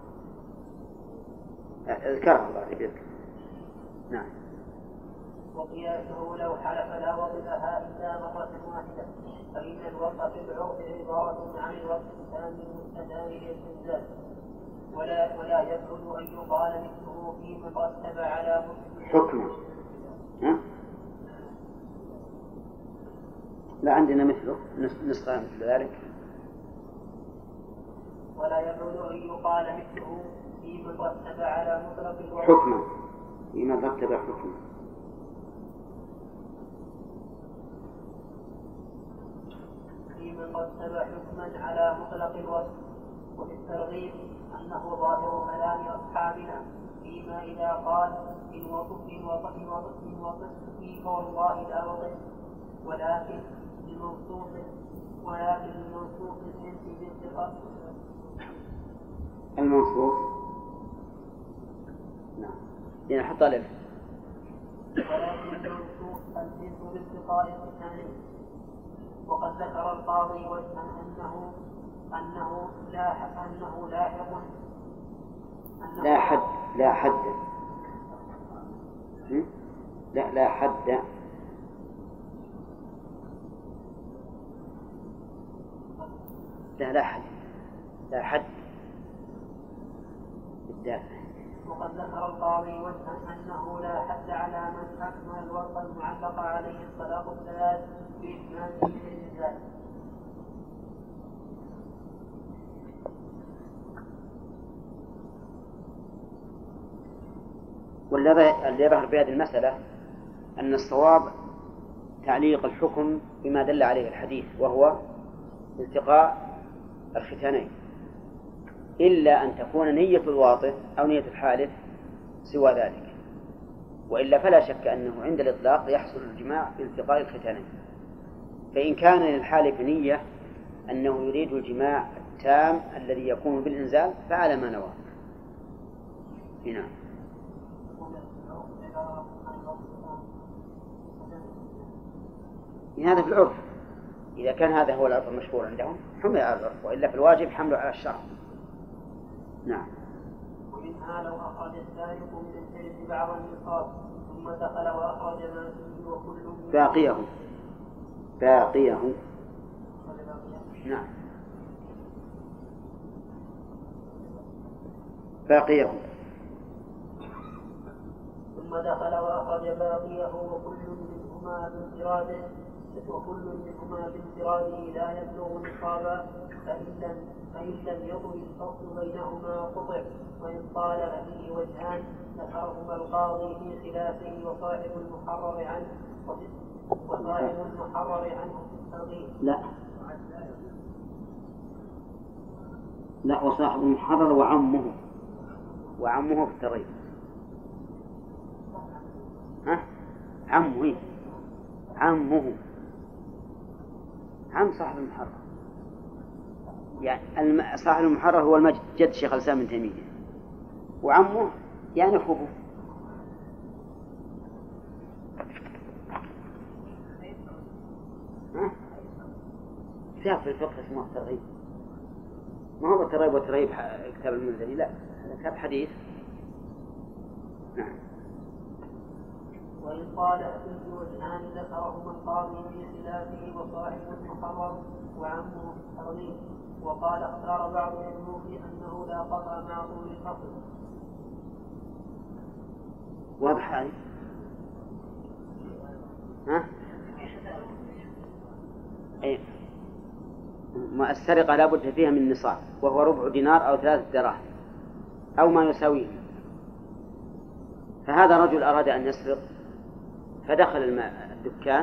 اذكرها الله يبارك. نعم. وقياسه لو حلف لا وضعها إلا مرة واحدة فإن الوضع في العرف عبارة عن الوضع الثاني المستدام للزلزال، ولا ولا يبعد أن يقال مثله فيما رتب على حكمه. لا عندنا مثله نسخة مثل ذلك. ولا يبعد أن يقال مثله فيما رتب على مطلق الوضع حكمه فيما رتب حكمه. فيما رتب حكما على مطلق الوصف. وفي الترغيب أنه ظاهر كلام أصحابنا فيما إذا قال إن وصف إن وصف إن وصف إن وصف فيه والله لا وصف، ولكن الموصوف ولكن الموصوف الجنس بالثقة الموصوف نعم يعني حط ألف. ولكن المنصوص الجنس بالتقاء الختان. وقد ذكر القاضي وجها أنه أنه لا أنه لاحق لا حد لا حد لا لا حد لا لا حد لا حد بالدافع. وقد ذكر القاضي وجها أنه لا حد على من أكمل الوصف المعلق عليه الطلاق الثلاث بإتمامه للإنزال. والذي يظهر في هذه المسألة أن الصواب تعليق الحكم بما دل عليه الحديث وهو التقاء الختانين، إلا أن تكون نية الواطئ أو نية الحالف سوى ذلك، وإلا فلا شك أنه عند الإطلاق يحصل الجماع بالتقاء الختانين. فإن كان للحالف نية أنه يريد الجماع التام الذي يكون بالإنزال فعلى ما نوى. هنا هذا في العرف، إذا كان هذا هو العرف المشهور عندهم حمل على العرف، وإلا في الواجب حمله على الشرع. نعم. ومنها لو أخرج السارق من الحرز بعض النصاب ثم دخل وأخرج ما فيه وكل باقيه باقيه نعم باقيه ثم دخل وأخرج باقيه وكل منهما بانفراده وكل منهما بانفراده لا يبلغ نصابا، فإن لم فإن لم يطل الفصل بينهما قطع. وإن طال فيه وجهان ذكرهما القاضي في خلافه وصاحب المحرر عنه وصاحب المحرر عنه في الترغيب. لا لا وصاحب المحرر وعمه وعمه في الترغيب. ها عمه عمه عم صاحب المحرر، يعني صاحب المحرر هو المجد جد شيخ الإسلام ابن تيمية، وعمه يعني أخوه. ها كتاب في الفقه اسمه الترغيب، ما هو الترغيب والترهيب كتاب المنذري، لا هذا كتاب حديث. نعم. وإن قال فيه وجهان ذكرهما القاضي في خلافه وصاحب المحرر وعمه في الترغيب. وقال اختار بعض الشيوخ أنه لا قطع مع طول الفصل. واضح هذه؟ ها؟ أي ما السرقة لا بد فيها من نصاب، وهو ربع دينار أو ثلاثة دراهم أو ما يساويه. فهذا رجل أراد أن يسرق فدخل الدكان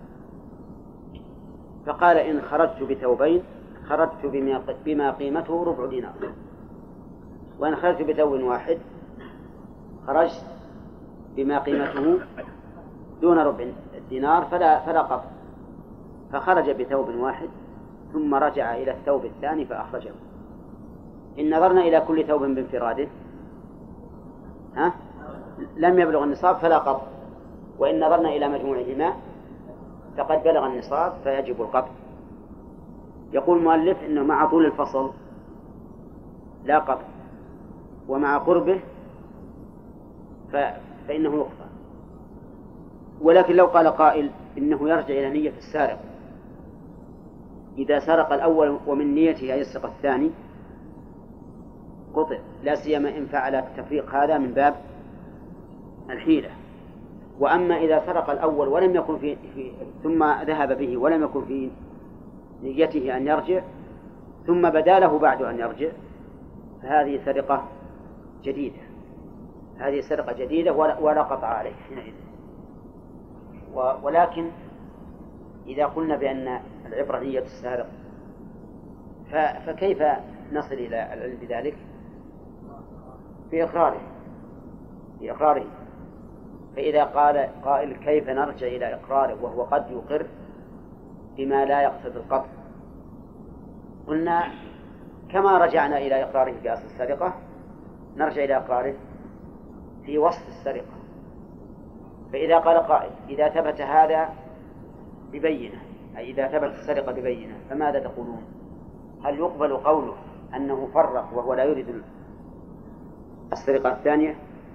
فقال إن خرجت بثوبين خرجت بما قيمته ربع دينار، وإن خرجت بثوب واحد خرجت بما قيمته دون ربع الدينار فلا فلا قطع. فخرج بثوب واحد ثم رجع إلى الثوب الثاني فأخرجه. إن نظرنا إلى كل ثوب بانفراده ها لم يبلغ النصاب فلا قطع، وإن نظرنا إلى مجموعهما فقد بلغ النصاب فيجب القطع. يقول المؤلف إنه مع طول الفصل لا قطع، ومع قربه فإنه يقطع. ولكن لو قال قائل إنه يرجع إلى نية السارق، إذا سرق الأول ومن نيته أن يسرق الثاني قطع، لا سيما إن فعل التفريق هذا من باب الحيلة. وأما إذا سرق الأول ولم يكن في, في ثم ذهب به ولم يكن في نيته أن يرجع ثم بدا له بعد أن يرجع فهذه سرقة جديدة، هذه سرقة جديدة ولا قطع عليه حينئذ. ولكن إذا قلنا بأن العبرة نية السارق فكيف نصل إلى العلم بذلك؟ في إقراره في إقراره فإذا قال قائل كيف نرجع إلى إقراره وهو قد يقر بما لا يقصد القطع، قلنا كما رجعنا إلى إقراره في أصل السرقة نرجع إلى إقراره في وصف السرقة. فإذا قال قائل إذا ثبت هذا ببينة، أي إذا ثبت السرقة ببينة، فماذا تقولون؟ هل يقبل قوله أنه فرق وهو لا يريد السرقة الثانية،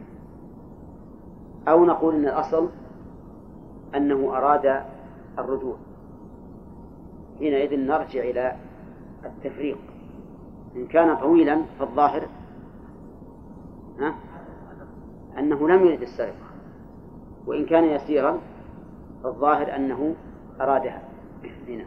أو نقول إن الأصل أنه أراد الرجوع؟ حينئذ نرجع إلى التفريق. إن كان طويلا فالظاهر ها أنه لم يرد السرقة، وإن كان يسيرا فالظاهر أنه أرادها هنا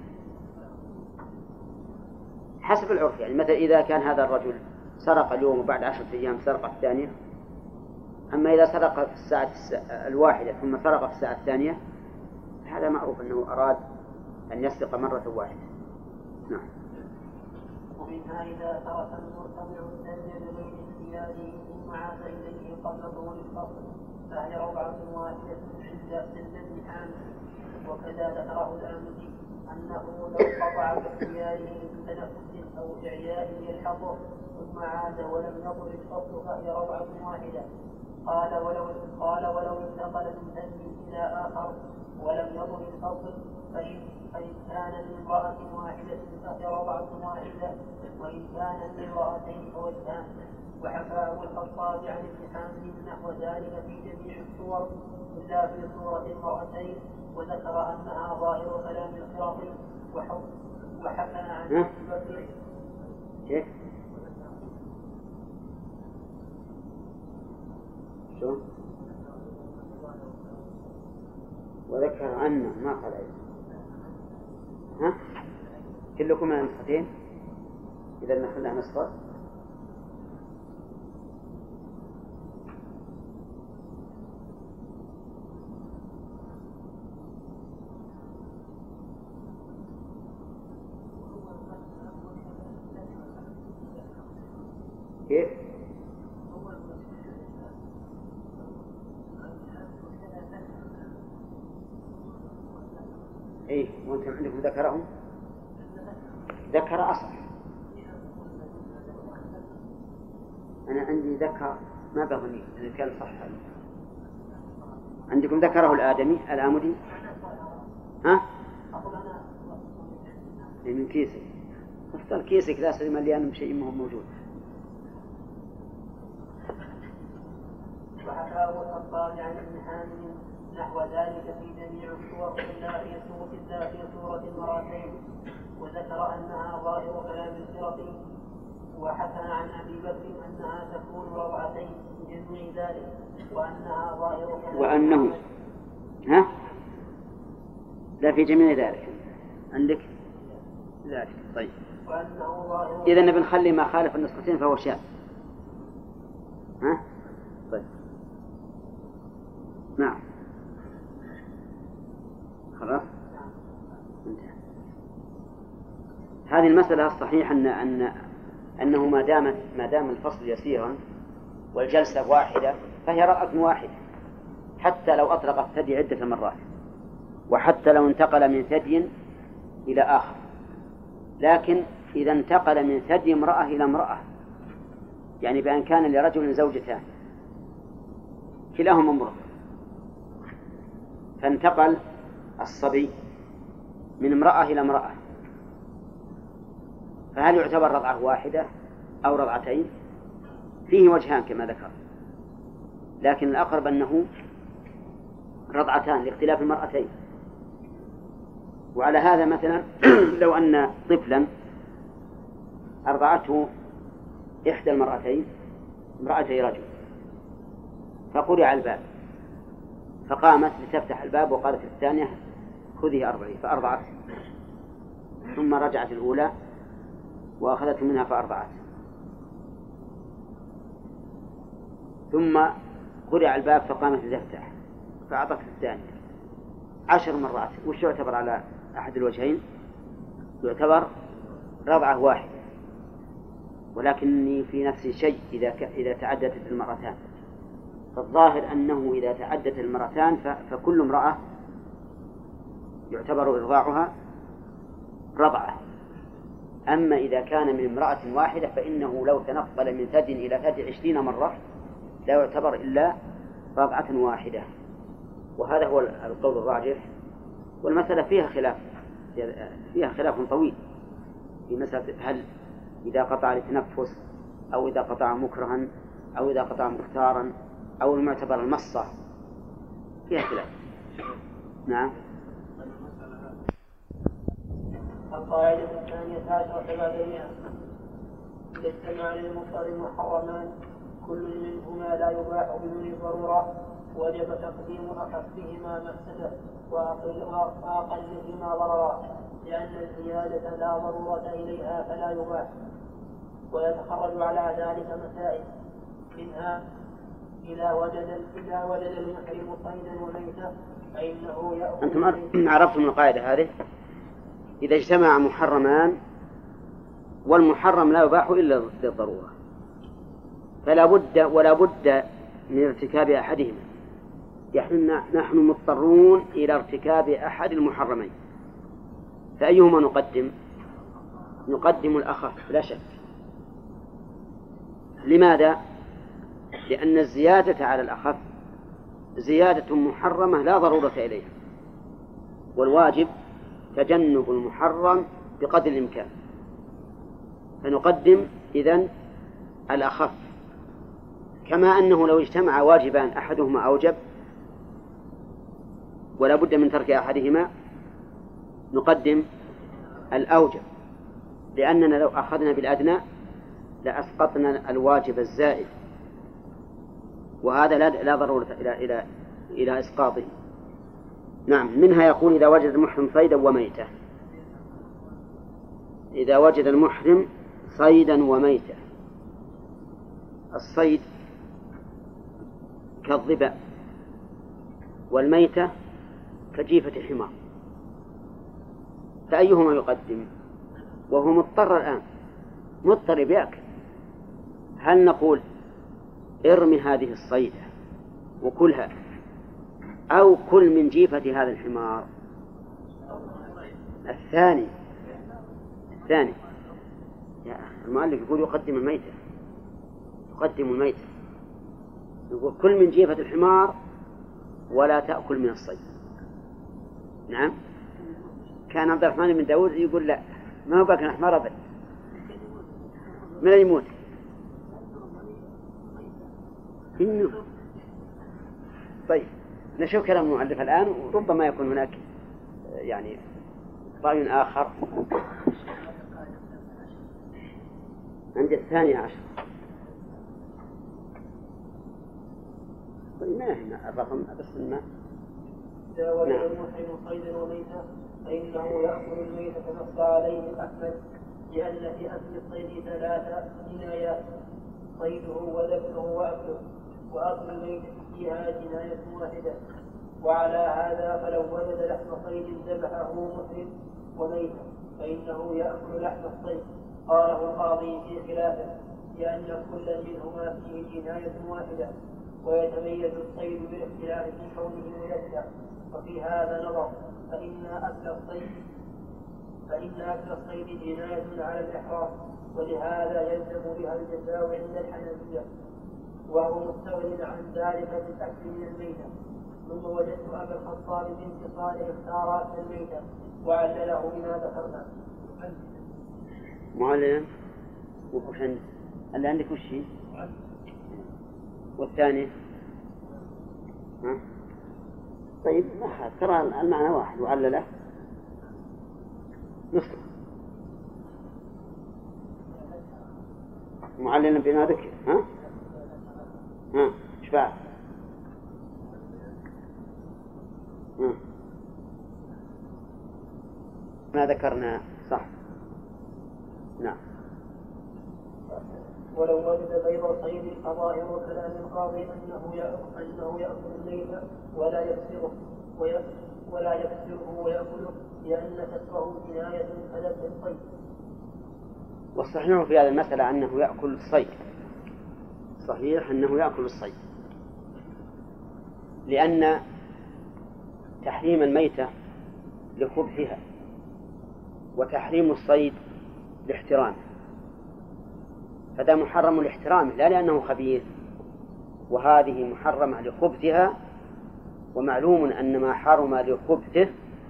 حسب العرف. يعني مثلا إذا كان هذا الرجل سرق اليوم وبعد عشرة أيام سرق الثانية، أما إذا سرق في الساعة الواحدة ثم سرق في الساعة الثانية هذا معروف أنه أراد أن يسرق مرة واحدة. نعم. ومنها إذا ترك المرتبع الثانية بغير اختياره ثم عاد إليه قبل طول الفصل فهي ربعة واحدة عند الامتحان. وكذا ذكره الآمدي أنه لو قطع باختياره من تنفس أو إعياء يلحقه ثم عاد ولم يطل الفصل فهي ربعة واحدة. قال ولو قال ولو انتقل من ثاني إلى آخر ولم يطل الفصل فإن فإن كان من امرأة واحدة فهي ربعة واحدة، وإن كان من امرأتين فوجهان. وحكاه الخطابي عن ابن حامد نحو ذلك في جميع الصور إلا في صورة المرأتين، وذكر أنها ظاهر كلام الخرافي. وحكى عن أبي بكر شو وذكر أن ما قال ها كلكم من النسختين إذا نخلها نسخة. كيف؟ إيه وأنتم عندكم ذكرهم؟ ذكر أصل. أنا عندي ذكر ما بغني إذا كان صح. عندكم ذكره الآدمي الآمدي ها؟ من كيسك اختار كيسك لا سلم مليان بشيء ما هو موجود. وحكاه الخطابي عن ابن حامد نحو ذلك في جميع الصور إلا في صورة إلا في صورة المرأتين، وذكر أنها ظاهر كلام الفرقي. وحكى عن أبي بكر أنها تكون ربعتين بجميع ذلك، وأنها ظاهر كلام وأنه ها لا في جميع ذلك عندك ذلك. طيب إذا نبي نخلي ما خالف النسختين فهو شاذ. ها طيب نعم خلاص انتهى. هذه المسألة الصحيح أن أن أنه ما دامت ما دام الفصل يسيرا والجلسة واحدة فهي رأة واحدة، حتى لو أطلق الثدي عدة مرات، وحتى لو انتقل من ثدي إلى آخر. لكن إذا انتقل من ثدي امرأة إلى امرأة، يعني بأن كان لرجل زوجتان كلاهما امرأة، فانتقل الصبي من امرأة إلى امرأة، فهل يعتبر رضعة واحدة أو رضعتين؟ فيه وجهان كما ذكر، لكن الأقرب أنه رضعتان لاختلاف المرأتين. وعلى هذا مثلا لو أن طفلا أرضعته إحدى المرأتين امرأتي رجل فقرع الباب، فقامت لتفتح الباب وقالت الثانية خذي أرضعي، فأرضعت، ثم رجعت الأولى وأخذت منها فأرضعت، ثم قرع الباب فقامت لتفتح فأعطت الثانية عشر مرات. وش يعتبر على أحد الوجهين؟ يعتبر رضعة واحدة، ولكني في نفس الشيء إذا ك... إذا تعددت المرتان، فالظاهر أنه إذا تعددت المرتان ف... فكل امرأة يعتبر إرضاعها رضعة. أما إذا كان من امرأة واحدة فإنه لو تنقل من ثدي إلى ثدي عشرين مرة لا يعتبر إلا رضعة واحدة، وهذا هو القول الراجح. والمسألة فيها خلاف فيها خلاف طويل في مسألة هل إذا قطع للتنفس أو إذا قطع مكرها أو إذا قطع مختارا أو المعتبر المصة، فيها خلاف. نعم. القاعدة الثانية عشرة بعد المئة: إذا اجتمع للمضطر محرمان كل منهما لا يباح بدون ضرورة وجب تقديم أخفهما مفسدة وأقلهما ضررا، لأن الزيادة لا ضرورة إليها فلا يباح. ويتخرج على ذلك مسائل، منها إذا وجد إذا وجد المحرم صيدا وميتا فإنه يأخذ. أنتم عرفتم القاعدة هذه؟ إذا اجتمع محرمان والمحرم لا يباح إلا للضرورة فلا بد ولا بد من ارتكاب أحدهما، نحن مضطرون إلى ارتكاب أحد المحرمين، فأيهما نقدم؟ نقدم الأخف لا شك. لماذا؟ لأن الزيادة على الأخف زيادة محرمة لا ضرورة إليها، والواجب تجنب المحرم بقدر الإمكان، فنقدم إذن الأخف. كما أنه لو اجتمع واجبان أحدهما أوجب ولا بد من ترك أحدهما نقدم الأوجب، لأننا لو أخذنا بالأدنى لأسقطنا الواجب الزائد، وهذا لا, لا ضرورة إلى, إلى, إلى إسقاطه. نعم. منها يقول إذا وجد المحرم صيدا وميتا، إذا وجد المحرم صيدا وميتا. الصيد كالظباء، والميتة كجيفة الحمار، فأيهما يقدم وهو مضطر الآن مضطر بيأكل؟ هل نقول ارمي هذه الصيدة وكلها أو كل من جيفة هذا الحمار؟ الثاني الثاني يا أخي المؤلف يقول يقدم الميتة، يقدم الميتة، يقول كل من جيفة الحمار ولا تأكل من الصيد. نعم. كان عبد الرحمن بن داود يقول لا، ما هو باكل حمار أبدا، من يموت إنه. طيب نشوف كلام المؤلف الآن، وربما يكون هناك يعني رأي آخر. عند الثانية عشر. طيب ما هنا الرقم بس ما. إذا وجد المحرم صيدا وميتا فإنه يأكل الميتة نص عليه أحمد، لأن في أكل الصيد ثلاثة جنايات: صيده وذبحه وأكله، وأكل الميتة فيها جناية واحدة. وعلى هذا فلو وجد لحم صيد ذبحه محرم وميتا فإنه يأكل لحم الصيد. قاله القاضي في خلافه، لأن كل منهما فيه جناية واحدة، ويتميز الصيد بالاختلاف في كونه ميتا. وفي هذا نظر، فإن أكل الصيد فإن أكل الصيد جناية على الإحرام، ولهذا يلزم بها الجزاء عند الحنفية، وهو مستغن عن ذلك بالأكل من الميتة. ثم وجدت أبا الخطاب بنت صالح اختار أكل الميتة وعلله بما ذكرنا. معلم وش عندك؟ اللي عندك وش هي؟ والثاني ها؟ طيب ما ترى المعنى واحد وعلله نصف معلم بما ذكر. ها ها ايش بعد؟ ها ما ذكرنا صح. نعم. ولو وجد بيض صيد فظاهر كلام القاضي أنه يأكل أنه يأكل الليل ولا يكسره ولا يكسره ويأكله، لأن كسره جناية فلت الصيد. والصحيح في هذه المسألة أنه يأكل الصيد، صحيح أنه يأكل الصيد، لأن تحريم الميتة لقبحها وتحريم الصيد لاحترامه، فده محرم لاحترامه لا لأنه خبيث، وهذه محرمة لخبثها، ومعلوم أن ما حرم لخبثه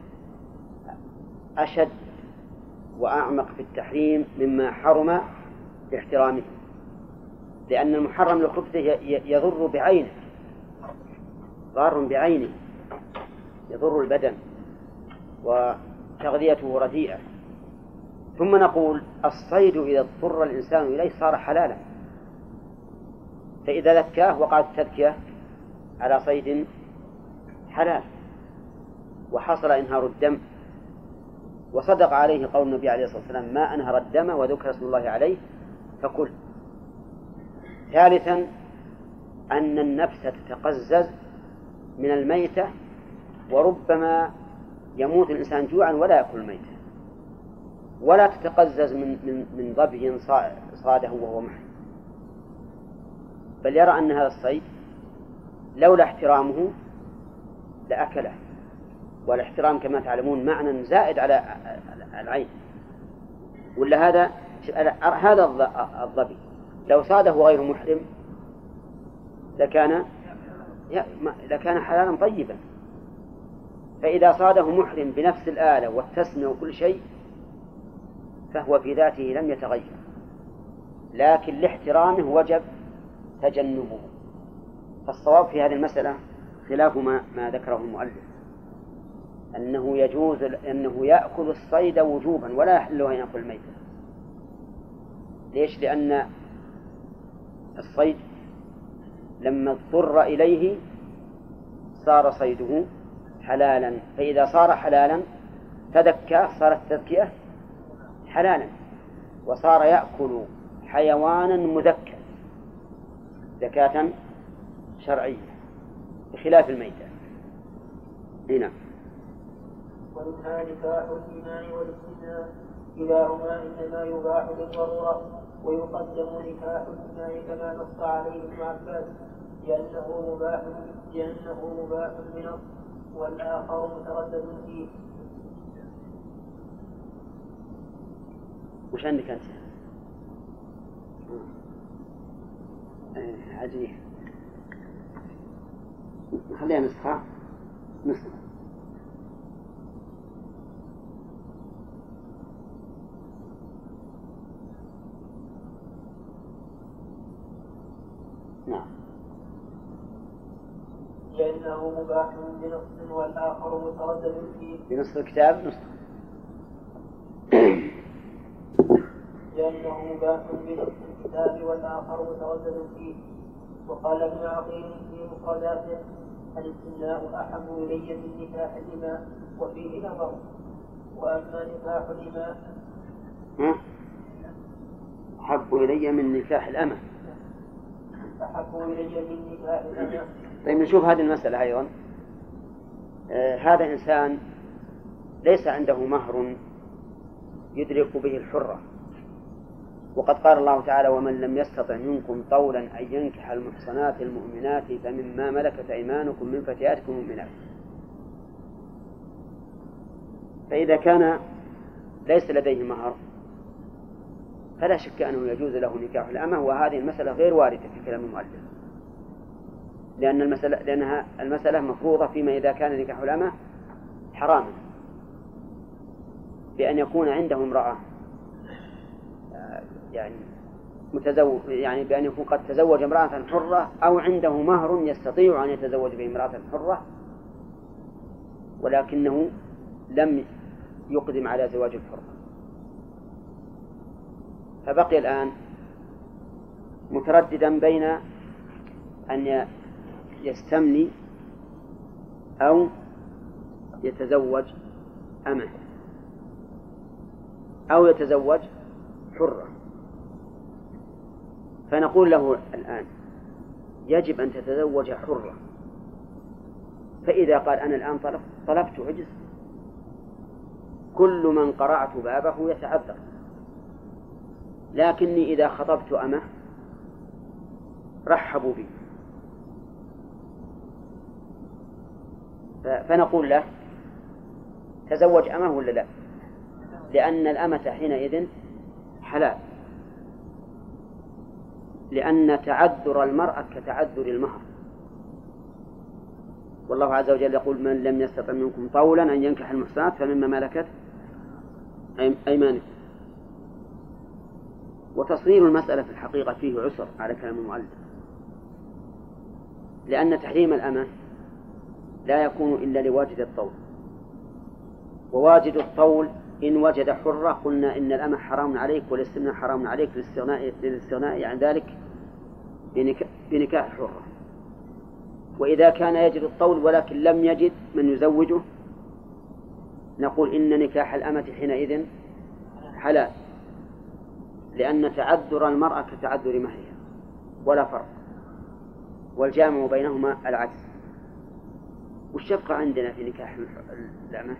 أشد وأعمق في التحريم مما حرم لاحترامه، لأن المحرم لخبثه يضر بعينه، ضار بعينه، يضر البدن وتغذيته رديئة. ثم نقول الصيد إذا اضطر الإنسان إليه صار حلالا، فإذا ذكاه وقعت التذكية على صيد حلال وحصل إنهار الدم وصدق عليه قول النبي عليه الصلاة والسلام ما أنهر الدم وذكر اسم الله عليه فكل. ثالثا أن النفس تتقزز من الميتة، وربما يموت الإنسان جوعا ولا يأكل الميتة، ولا تتقزز من من من ظبي صاده وهو محرم، بل يرى أن هذا الصيد لولا احترامه لأكله، والاحترام كما تعلمون معنى زائد على العين. ولا هذا هذا الظبي لو صاده غير محرم لكان لكان حلالا طيبا، فإذا صاده محرم بنفس الآلة والتسمية وكل شيء فهو في ذاته لم يتغير، لكن لاحترامه وجب تجنبه. فالصواب في هذه المسألة خلاف ما, ما ذكره المؤلف، أنه يجوز أنه يأكل الصيد وجوبا ولا يحله أن يأكل الميتة. ليش؟ لأن الصيد لما اضطر إليه صار صيده حلالا، فإذا صار حلالا تذكى صارت تذكية حلالا، وصار يأكل حيوانا مذكى زكاة شرعية بخلاف الميتة. هنا ومنها نكاح الإيمان والاستثناء كلاهما إنما يباح للضرورة، ويقدم نكاح الإيمان كما نص عليه ابن عباس لأنه مباح لأنه مباح بنص والآخر متردد فيه. وش عندك أنت؟ آه عجيب، خليها نسخة نسخة. نعم. لأنه مباح بنص والآخر متردد فيه. بنص الكتاب نص. لأنه مباح بنص الكتاب والآخر متردد فيه. وقال ابن عقيل في مفرداته الاستثناء أحب إلي من نكاح الإماء وفيه نظر. وأما نكاح الإماء أحب إلي من نكاح الأمة. أحب إلي من نكاح الأمة. طيب نشوف هذه المسألة أيضا. آه هذا إنسان ليس عنده مهر يدرك به الحرة، وقد قال الله تعالى ومن لم يستطع منكم طولا أن ينكح المحصنات المؤمنات فمما ملكت أيمانكم من فتياتكم المؤمنات. فإذا كان ليس لديه مهر فلا شك أنه يجوز له نكاح الأمة، وهذه المسألة غير واردة في كلام المؤلف، لأن المسألة لأنها المسألة مفروضة فيما إذا كان نكاح الأمة حراما، بأن يكون عنده امرأة يعني متزوج، يعني بأن يكون قد تزوج امرأة حرة أو عنده مهر يستطيع أن يتزوج به امرأة حرة ولكنه لم يقدم على زواج الحرة. فبقي الآن مترددا بين أن يستمني أو يتزوج أمه أو يتزوج حرة. فنقول له الآن يجب أن تتزوج حرة، فإذا قال أنا الآن طلبت, طلبت عجز كل من قرعت بابه يتعذر، لكني إذا خطبت أمه رحبوا بي. فنقول له تزوج أمه ولا لا، لأن الأمة حينئذ حلال، لأن تعذر المرأة كتعذر المهر، والله عز وجل يقول من لم يستطع منكم طولا أن ينكح المحصنات فمما ملكت أيمانكم. وتصوير المسألة في الحقيقة فيه عسر على كلام المؤلف، لأن تحريم الأمة لا يكون إلا لواجد الطول، وواجد الطول إن وجد حرة قلنا إن الأمة حرام عليك والاستمناء حرام عليك للاستغناء, للاستغناء عن ذلك بنكاح حرة. وإذا كان يجد الطول ولكن لم يجد من يزوجه نقول إن نكاح الأمة حينئذ حلال، لأن تعذر المرأة كتعذر مهرها ولا فرق، والجامع بينهما العكس. وش يبقى عندنا في نكاح الأمة؟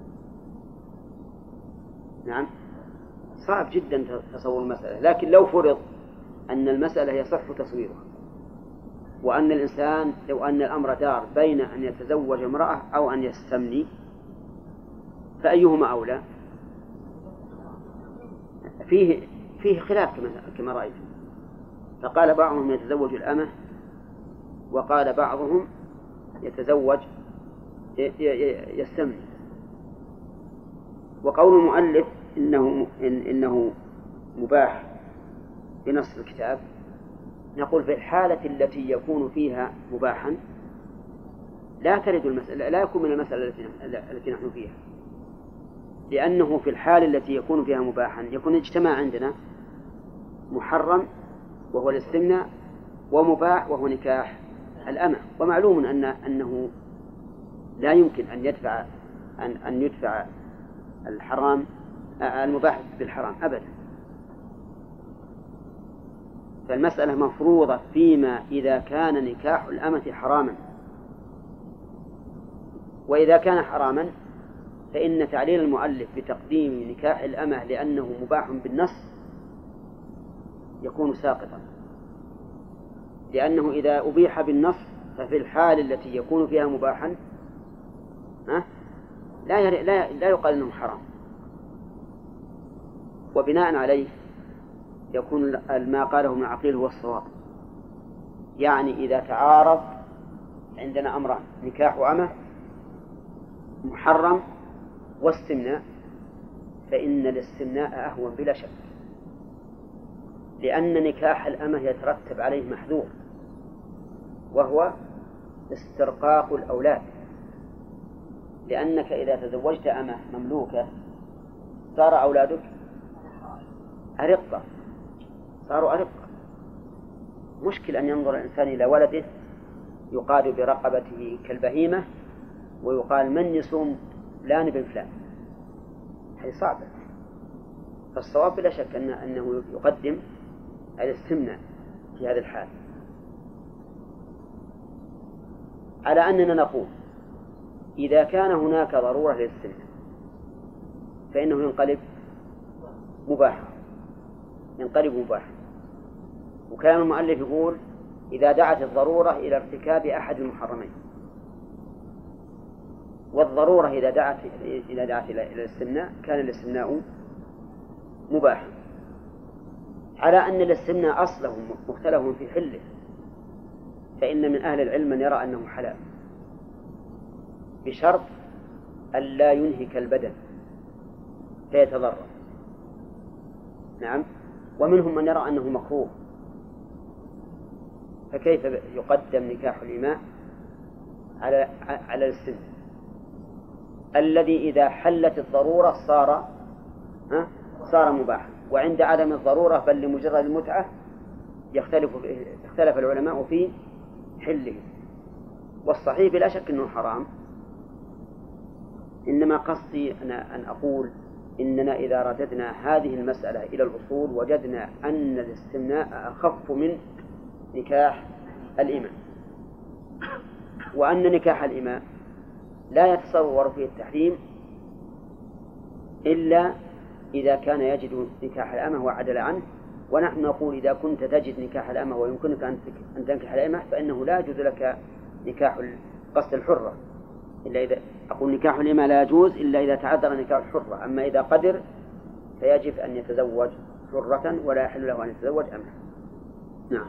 نعم صعب جدا تصور المسألة، لكن لو فرض أن المسألة يصح تصويرها، وأن الإنسان لو أن الأمر دار بين أن يتزوج امرأة أو أن يستمني فأيهما أولى؟ فيه فيه خلاف كما كما رأيت، فقال بعضهم يتزوج الأمة وقال بعضهم يتزوج يستمني. وقول المؤلف إنه إن إنه مباح بنص الكتاب نقول في الحالة التي يكون فيها مباحا لا ترد المسألة، لا يكون من المسألة التي نحن فيها، لأنه في الحالة التي يكون فيها مباحا يكون اجتماع عندنا محرم وهو الاستمناء ومباح وهو نكاح الأمة. ومعلوم أن أنه لا يمكن أن يدفع أن أن يدفع الحرام المباح بالحرام أبدا. فالمسألة مفروضة فيما إذا كان نكاح الأمة حراما، وإذا كان حراما فإن تعليل المؤلف بتقديم نكاح الأمة لأنه مباح بالنص يكون ساقطا، لأنه إذا أبيح بالنص ففي الحال التي يكون فيها مباحا ها لا لا لا يقال أنه حرام، وبناء عليه يكون ما قاله ابن عقيل هو الصواب. يعني إذا تعارض عندنا أمران نكاح أمة محرم واستمناء فإن الاستمناء أهون بلا شك، لأن نكاح الأمة يترتب عليه محذور وهو استرقاق الأولاد، لأنك إذا تزوجت أمة مملوكة صار أولادك أرقة، صاروا أرقة. مشكل أن ينظر الإنسان إلى ولده يقال برقبته كالبهيمة ويقال من يصوم فلان بن فلان، هذه صعبة. فالصواب بلا شك أن أنه يقدم الاستمناء في هذا الحال، على أننا نقول إذا كان هناك ضرورة للاستمناء فإنه ينقلب مباحا، ينقلب مباحا. وكلام المؤلف يقول إذا دعت الضرورة إلى ارتكاب أحد المحرمين، والضرورة إذا دعت إذا دعت إلى الاستمناء كان الاستمناء مباحا، على أن الاستمناء أصله مختلف في حله، فإن من أهل العلم من يرى أنه حلال بشرط ألا ينهك البدن فيتضرر، نعم، ومنهم من يرى أنه مكروه. فكيف يقدم نكاح الإماء على على الاستمناء الذي إذا حلت الضرورة صار ها صار مباحا، وعند عدم الضرورة بل لمجرد المتعة يختلف اختلف العلماء في حله. والصحيح بلا شك أنه حرام، إنما قصدي أنا أن أقول إننا إذا رددنا هذه المسألة إلى الأصول وجدنا أن الاستمناء أخف من نكاح الإماء، وأن نكاح الإماء لا يتصور فيه التحريم إلا إذا كان يجد نكاح الأمة وعدل عنه. ونحن نقول إذا كنت تجد نكاح الأمة ويمكنك أن تنكح الأمة فإنه لا يجوز لك نكاح قصد الحرة، إلا إذا أقول نكاح الإمة لا يجوز إلا إذا تعذر نكاح الحرة، أما إذا قدر فيجب أن يتزوج حرة ولا يحل له أن يتزوج أمة. نعم.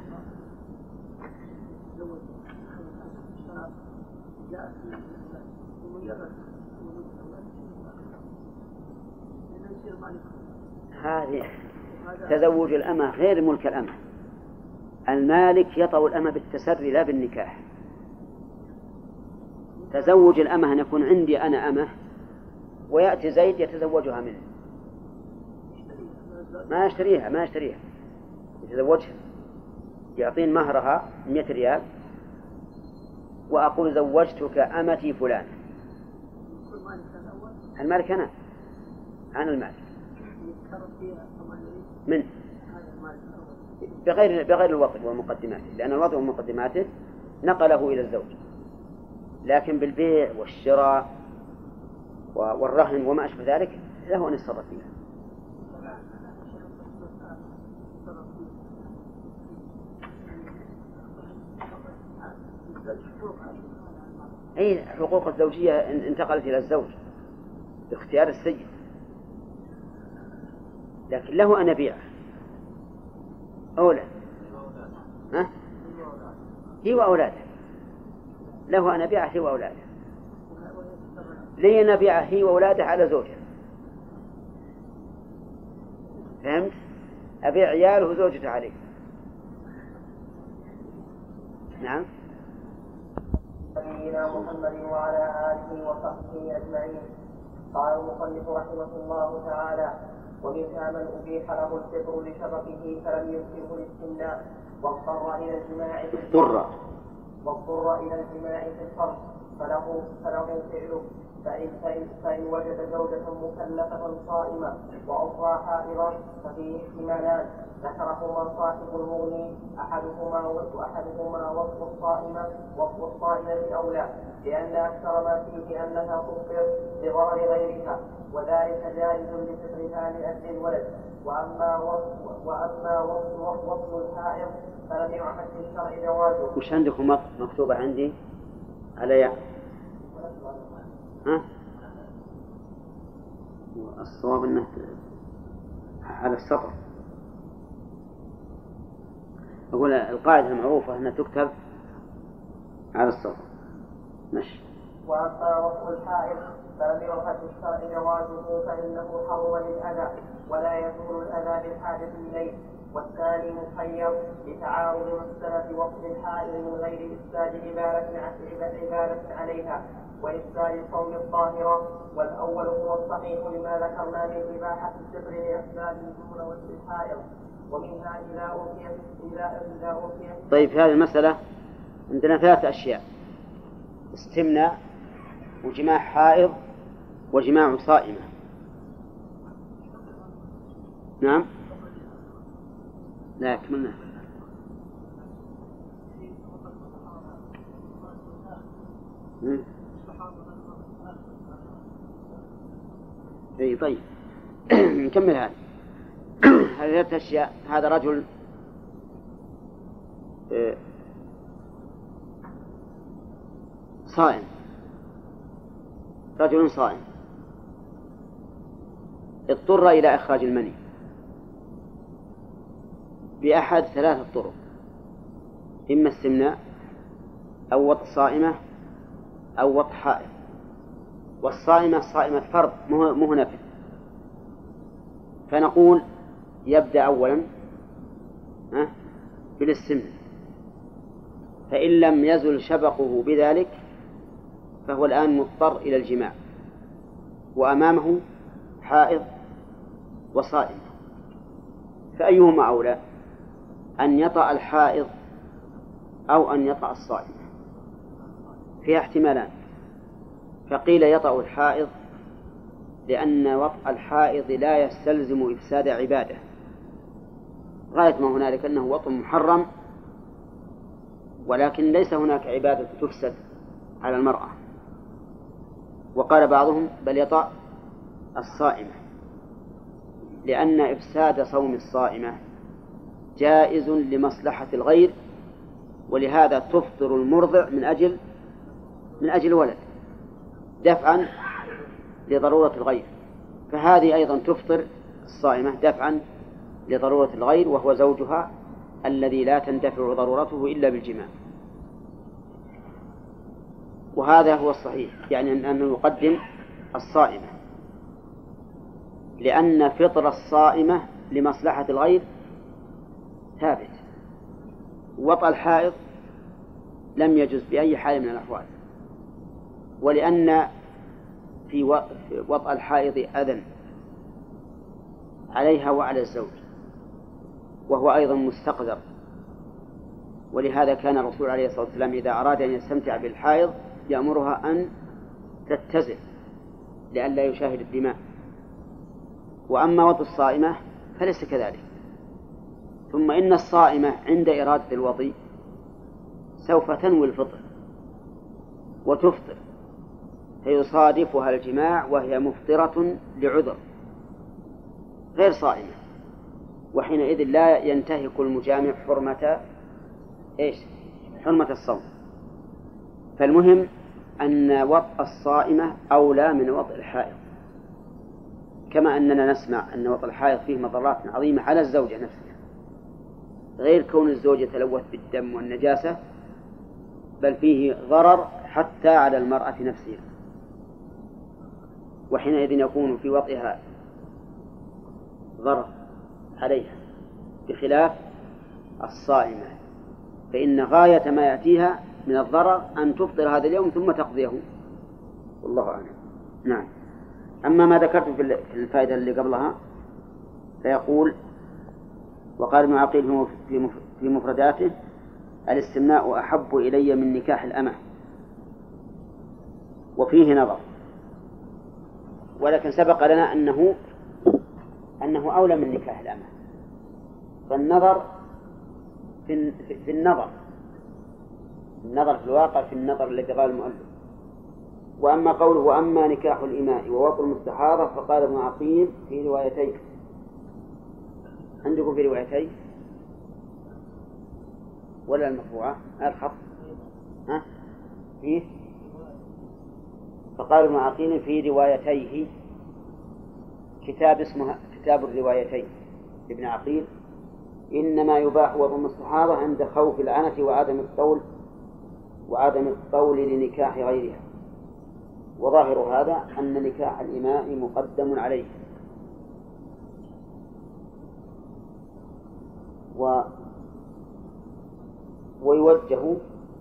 هذه تزوج الأمة غير ملك الأمة. المالك يطأ الأمة بالتسري لا بالنكاح. تزوج الأمة أن يكون عندي أنا أمة ويأتي زيد يتزوجها منه، ما يشتريها ما يشتريها يتزوجها، يعطين مهرها مئة ريال وأقول زوجتك أمتي فلان. المالك أنا أنا المالك من بغير بغير الوطء والمقدمات، لأن الوطء ومقدماته نقله إلى الزوج، لكن بالبيع والشراء والرهن وما أشبه ذلك له أن يتصرف فيها. أي حقوق الزوجية انتقلت إلى الزوج باختيار السيد، لكن له أن يبيع أولى ها؟ هي وأولاده، له أن يبيع هي وأولاده، لي نبيع هي وأولاده على زوجها. فهمت؟ أبيع عياله وزوجته عليه. نعم. نبينا محمد وعلى آله وصحبه أجمعين. قال المصنف رحمه الله تعالى: ومنها من أبيح له الفطر لشبقه فلم يمكنه الاستمناء واضطر إلى الجماع في اضطر واضطر إلى الجماع في الفرج فله فله فعله، فإن, فإن, فإن وجد زوجة مكلفة صائمة وأخرى حائضة ففيه احتمالان ذكرهما صاحب المغني، أحدهما وأحدهما وصف الصائمة وصف الصائمة أولى، لأن أكثر ما فيه أنها تفطر بضرر غيرها، وذلك جائز لفطرها من أجل الولد. وأما وصف وأما وصف وصف الحائض فلم يعهد في الشرع جوازه. وش عندكم مكتوبة عندي على يا ها؟ الصواب أنه على السطر. أقول القاعدة المعروفة أنها تكتب على السطر. ماشي. وأما وصف الحائض فلم يعهد في الشرع جوازه فإنه حرم للأذى ولا يزول الأذى بالحاجة إليه. والثاني مخير لتعارض مسألة وصف الحائض من غير إفساد عبادة عليها وإفساد الصوم الطاهرة، والأول هو الصحيح لما ذكرنا من إباحة الفطر لأسباب دون وصف الحائض. ومنها إذا أوتي إذا إذا أوتي. طيب، في هذه المسألة عندنا ثلاث أشياء: استمناء وجماع حائض وجماع صائمة. نعم. لا كملنا. اي طيب نكمل هذا. هذه ثلاث أشياء. هذا رجل صائم، رجل صائم اضطر إلى إخراج المني بأحد ثلاثة طرق: إما استمناء أو وط صائمة أو وط حائض. والصائمة صائمة فرض مو نفل، فنقول يبدأ أولا بالاستمناء، فإن لم يزل شبقه بذلك فهو الآن مضطر إلى الجماع، وأمامه حائض وصائم، فأيهما أولى؟ أن يطأ الحائض أو أن يطأ الصائم؟ فيها احتمالان. فقيل يطأ الحائض لأن وطأ الحائض لا يستلزم إفساد عبادة، غاية ما هنالك أنه وطء محرم، ولكن ليس هناك عبادة تفسد على المرأة. وقال بعضهم بل يطأ الصائمة لأن إفساد صوم الصائمة جائز لمصلحة الغير، ولهذا تفطر المرضع من أجل من أجل ولد دفعا لضرورة الغير، فهذه أيضا تفطر الصائمة دفعا لضرورة الغير وهو زوجها الذي لا تندفع ضرورته إلا بالجماع. وهذا هو الصحيح، يعني أنه يقدم الصائمة، لأن فطر الصائمة لمصلحة الغير ثابت، وطأ الحائض لم يجز بأي حال من الأحوال، ولأن في وطأ الحائض أذى عليها وعلى الزوج، وهو أيضا مستقذر، ولهذا كان الرسول عليه الصلاة والسلام إذا أراد أن يستمتع بالحائض يأمرها أن تتزل لئلا يشاهد الدماء. وأما وطء الصائمة فليس كذلك. ثم إن الصائمة عند إرادة الوطي سوف تنوي الفطر وتفطر، فيصادفها الجماع وهي مفطرة لعذر غير صائمة، وحينئذ لا ينتهك المجامع حرمة إيش؟ حرمة الصوم. فالمهم أن وطء الصائمة أولى من وطء الحائض، كما أننا نسمع أن وطء الحائض فيه مضرات عظيمة على الزوجة نفسها، غير كون الزوج يتلوث بالدم والنجاسة، بل فيه ضرر حتى على المرأة نفسها، وحينئذ يكون في وطئها ضرر عليها، بخلاف الصائمة فإن غاية ما يأتيها من الضرر أن تفطر هذا اليوم ثم تقضيه، والله أعلم. نعم. أما ما ذكرت في الفائدة اللي قبلها فيقول: وقال ابن عقيل في مفرداته: الاستمناء أحب إلي من نكاح الأمة. وفيه نظر، ولكن سبق لنا أنه أنه أولى من نكاح الأمة، فالنظر في, في النظر النظر في الواقع في النظر الذي قال المؤلف. وأما قوله: وأما نكاح الإماء ووطء المستحاضة، فقال ابن عقيل في روايتين. عندكم في روايتين ولا المرفوعة؟ الخط ها فيه. فقال ابن عقيل في روايتيه، كتاب اسمه كتاب الروايتين ابن عقيل: إنما يباح وطء المستحاضة عند خوف العنة وعدم الطول وعدم الطول لنكاح غيرها. وظاهر هذا أن نكاح الإماء مقدم عليه. و ويوجه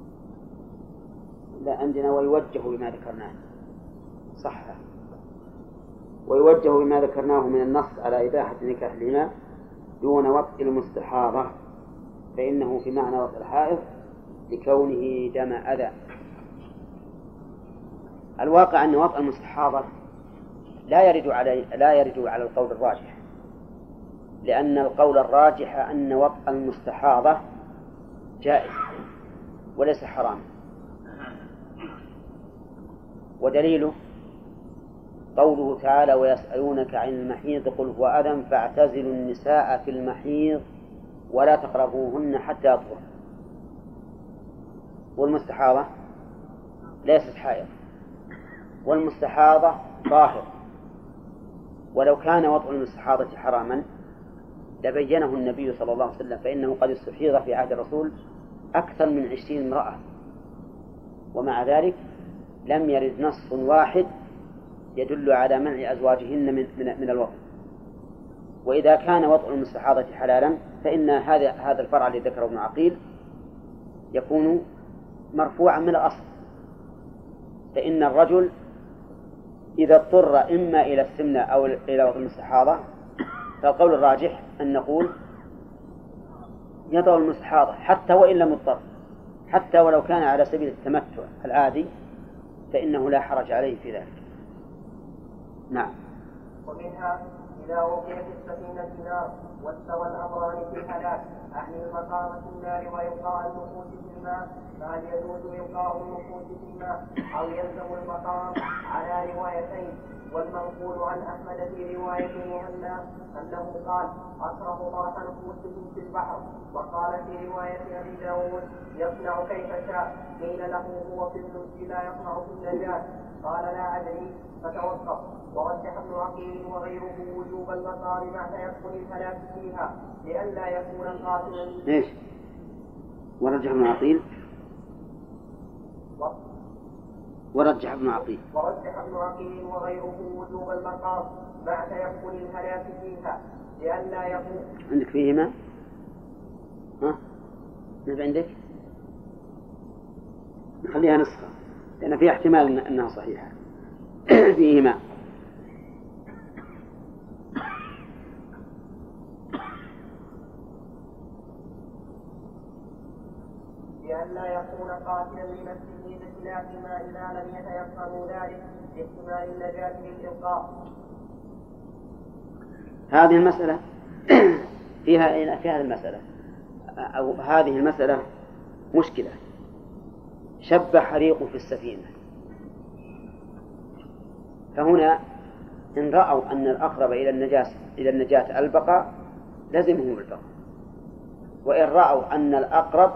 لا عندنا ويوجه بما ذكرناه صح، ويوجه بما ذكرناه من النص على إباحة نكاح الإماء دون وطء المستحاضة، فإنه في معنى وطء الحائض لكونه دم أذى. الواقع أن وطء المستحاضة لا يرد على لا يرد على القول الراجح، لأن القول الراجح أن وطء المستحاضة جائز وليس حرام. ودليله قوله تعالى: ويسألونك عن المحيض قل هو أذى فاعتزلوا النساء في المحيض ولا تقربوهن حتى يطهرن. والمستحاضة ليست حائض، والمستحاضة طاهر، ولو كان وطء المستحاضة حراما لبينه النبي صلى الله عليه وسلم، فإنه قد استحيض في عهد الرسول أكثر من عشرين امرأة، ومع ذلك لم يرد نص واحد يدل على منع أزواجهن من, من, من الوطء. وإذا كان وطء المستحاضة حلالا فإن هذا هذا الفرع الذي ذكره ابن عقيل يكون مرفوعا من الأصل، فإن الرجل إذا اضطر إما إلى السمنة أو إلى وطء المستحاضة، فالقول الراجح أن نقول يضع المستحاضة حتى وإن لم يضطر، حتى ولو كان على سبيل التمتع العادي فإنه لا حرج عليه في ذلك. نعم. ومنها إذا وقعت السفينة نار واستوى الأمران في الهلاك، أعني المقام في النار وإلقاء النفوس في الماء، فهل يجوز إلقاء النفوس في الماء أو يلزم المقام؟ على روايتين. والمنقول عن أحمد في رواية مهنا أنه قال: أصرف طرح نفوسهم في البحر. وقال في رواية أبي داود: يصنع كيف شاء. قيل له: هو في اللج لا يصنع في النجاة. قال لا أدري فتوقف. ورجح ابن عقيل وغيره وجوب المقام مع تيقن الهلاك فيها لئلا يكون قاتلا. ايش؟ ورجح ابن عقيل و... ورجح ابن عقيل ورجح ابن عقيل وغيره وجوب المقام مع تيقن الهلاك فيها لئلا يكون. عندك فيهما؟ ها؟ ما عندك؟ نخليها نسخة لأن فيها احتمال أنها صحيحة. فيهما لئلا يكون قاتلا لنفسه بخلاف ما إذا لم يتيقنوا ذلك لاحتمال النجاة بالإلقاء. هذه المسألة فيها في هذه المسألة أو هذه المسألة مشكلة. شب حريق في السفينة، فهنا إن رأوا أن الأقرب إلى النجاة إلى النجاة البقاء لزمهم البقاء، وإن رأوا أن الأقرب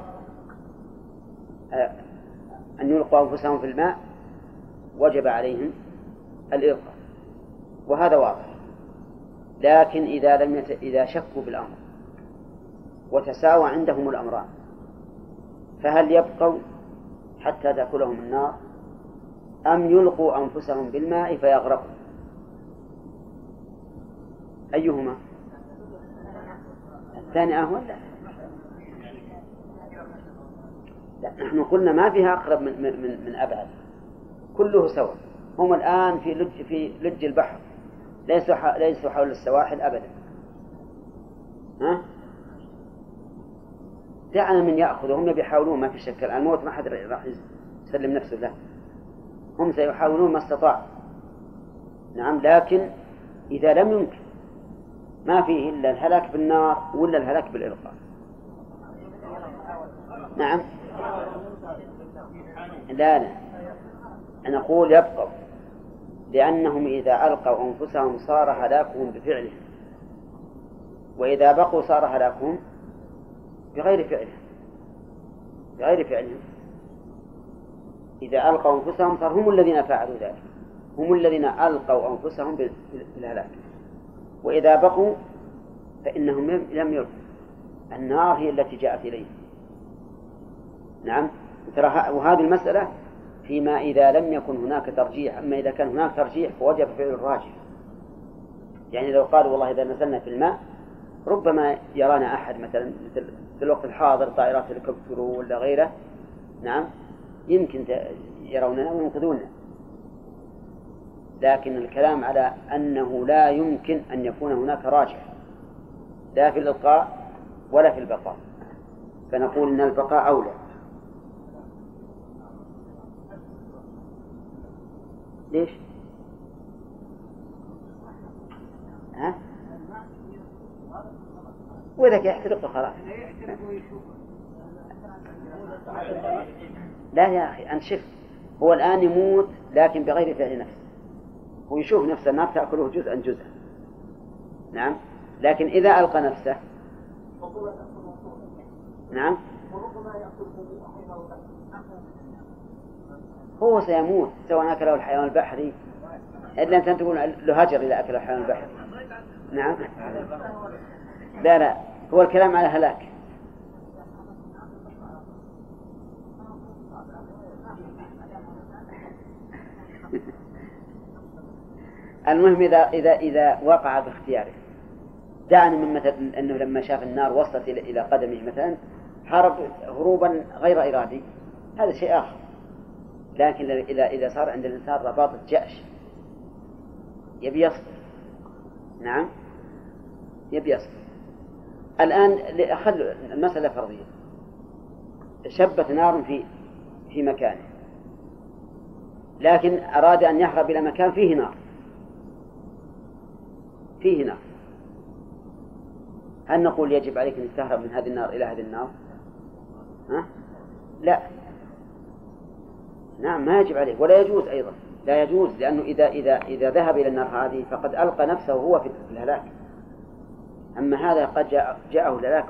أن يلقوا أنفسهم في الماء وجب عليهم الإلقاء، وهذا واضح. لكن إذا لم يت... إذا شكوا بالأمر وتساوى عندهم الأمران، فهل يبقوا حتى تأكلهم النار أم يلقوا أنفسهم بالماء فيغرقوا؟ أيهما؟ الثاني أهون؟ لا. لا، نحن قلنا ما فيها أقرب من, من, من أبعد، كله سوا. هم الآن في لج, في لج البحر، ليسوا ليسوا حول السواحل أبدا. ها؟ دعنا من يأخذهم يحاولون، ما في شك الموت ما حد راح يسلم نفسه له، هم سيحاولون ما استطاعوا. نعم، لكن إذا لم يمكن ما فيه إلا الهلاك بالنار ولا الهلاك بالإلقاء. نعم، لا لا أنا أقول يبقوا، لأنهم إذا ألقوا أنفسهم صار هلاكهم بفعلهم، وإذا بقوا صار هلاكهم بغير فعلهم بغير فعلهم إذا ألقوا أنفسهم صار هم الذين فعلوا ذلك، هم الذين ألقوا أنفسهم بالهلاك. وإذا بقوا فإنهم لم يلقوا، النار هي التي جاءت إليهم. نعم، وهذه المسألة فيما إذا لم يكن هناك ترجيح. أما إذا كان هناك ترجيح فوجب فعل الراجح. يعني لو قالوا والله إذا نزلنا في الماء ربما يرانا أحد مثلا مثل في الوقت الحاضر طائرات الهليكوبتر ولا غيره، نعم يمكن يروننا وينقذوننا. لكن الكلام على أنه لا يمكن أن يكون هناك راجح لا في الإلقاء ولا في البقاء، فنقول إن البقاء أولى. ليش؟ ها؟ وإذا يحترق خلاص. لا يا أخي، أنت شف، هو الآن يموت لكن بغير فعل نفسه، هو يشوف نفسه النار تأكله جزءا جزءا. نعم، لكن إذا ألقى نفسه نعم هو سيموت سواء أكله الحيوان البحري، إلا أنت تقول له هجر إذا أكله الحيوان البحري. نعم، لا لا، هو الكلام على هلاك. المهم إذا إذا إذا وقع باختياره. دعني من مثل أنه لما شاف النار وصلت إلى قدمه مثلا هرب هروبا غير إرادي، هذا شيء آخر. لكن إذا إذا صار عند الإنسان رباطة جأش يبي يصبر، نعم يبي يصبر. الآن خلوا المسألة فرضية، شبت نار في في مكانه، لكن أراد أن يهرب إلى مكان فيه نار فيه نار هل نقول يجب عليك أن تهرب من هذه النار إلى هذه النار؟ ها؟ لا، نعم ما يجب عليه ولا يجوز أيضا، لا يجوز، لأنه إذا إذا إذا ذهب إلى النار هذه فقد ألقى نفسه هو في الهلاك. أما هذا قد جاء جاءه الهلاك،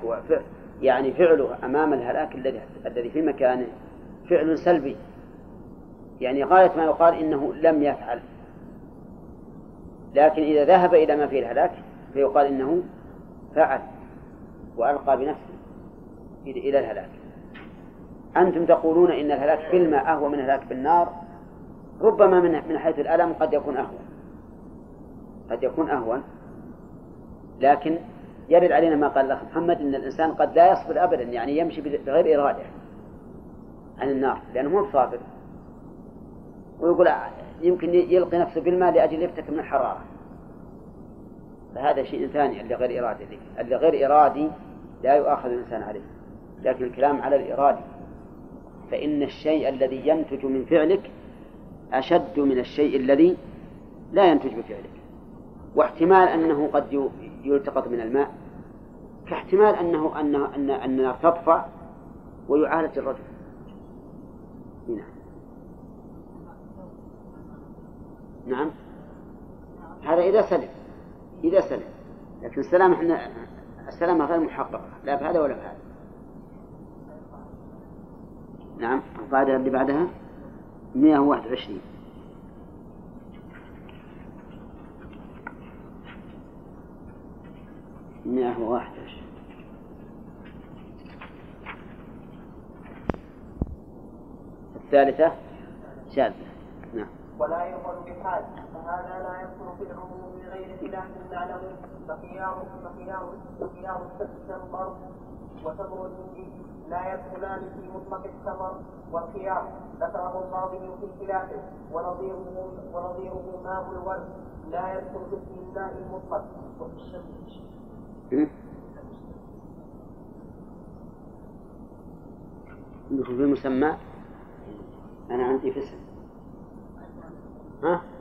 يعني فعله أمام الهلاك الذي الذي في مكانه فعل سلبي يعني غاية ما يقال إنه لم يفعل، لكن إذا ذهب إلى ما فيه الهلاك فيقال إنه فعل وألقى بنفسه إلى الهلاك. أنتم تقولون إن الهلاك في الماء أهون من الهلاك في النار، ربما من من حيث الألم قد يكون أهون قد يكون أهون لكن يرد علينا ما قال الأخ محمد إن الإنسان قد لا يصبر أبدا، يعني يمشي بغير إرادة عن النار لأنه مو صابر، ويقول يمكن يلقي نفسه بالماء لأجل يفتك من الحرارة، فهذا شيء ثاني اللي غير إرادي. اللي غير إرادي لا يؤاخذ الإنسان عليه، لكن الكلام على الإرادي، فإن الشيء الذي ينتج من فعلك أشد من الشيء الذي لا ينتج بفعلك. واحتمال أنه قد يلتقط من الماء كاحتمال أنه أنه أن أننا تطفى ويعالج الرجل. نعم نعم هذا إذا سلم إذا سلم لكن السلام احنا السلامة غير محققة لا بهذا ولا بهذا. نعم القاعدة اللي بعدها مئة وواحد وعشرين. مئة وواحد وعشرين الثالثة شاذة. نعم. ولا يقبل بحال، فهذا لا يدخل في العموم من غير خلاف نعلمه. فخيار فخيار فخيار التمر وتمر الهندي لا يدخلان في مطلق التمر والخيار، ذكره القاضي في خلافه. ونظيره ونظيره ماء الورد لا يدخل في الماء المطلق. عندكم في مسمى؟ أنا عندي في اسم. ها؟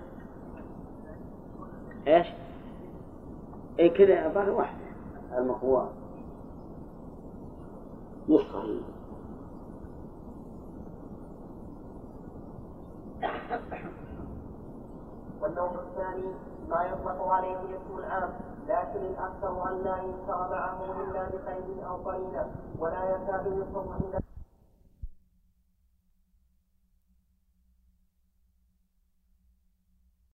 إيش؟ إيه كذا عبارة واحدة المقوى نسخة هي. والنوع الثاني ما يطلق عليه اسم العام، لكن الأكثر أن لا ينكر معه إلا بقيد أو قرينة، ولا يكاد يصح إلا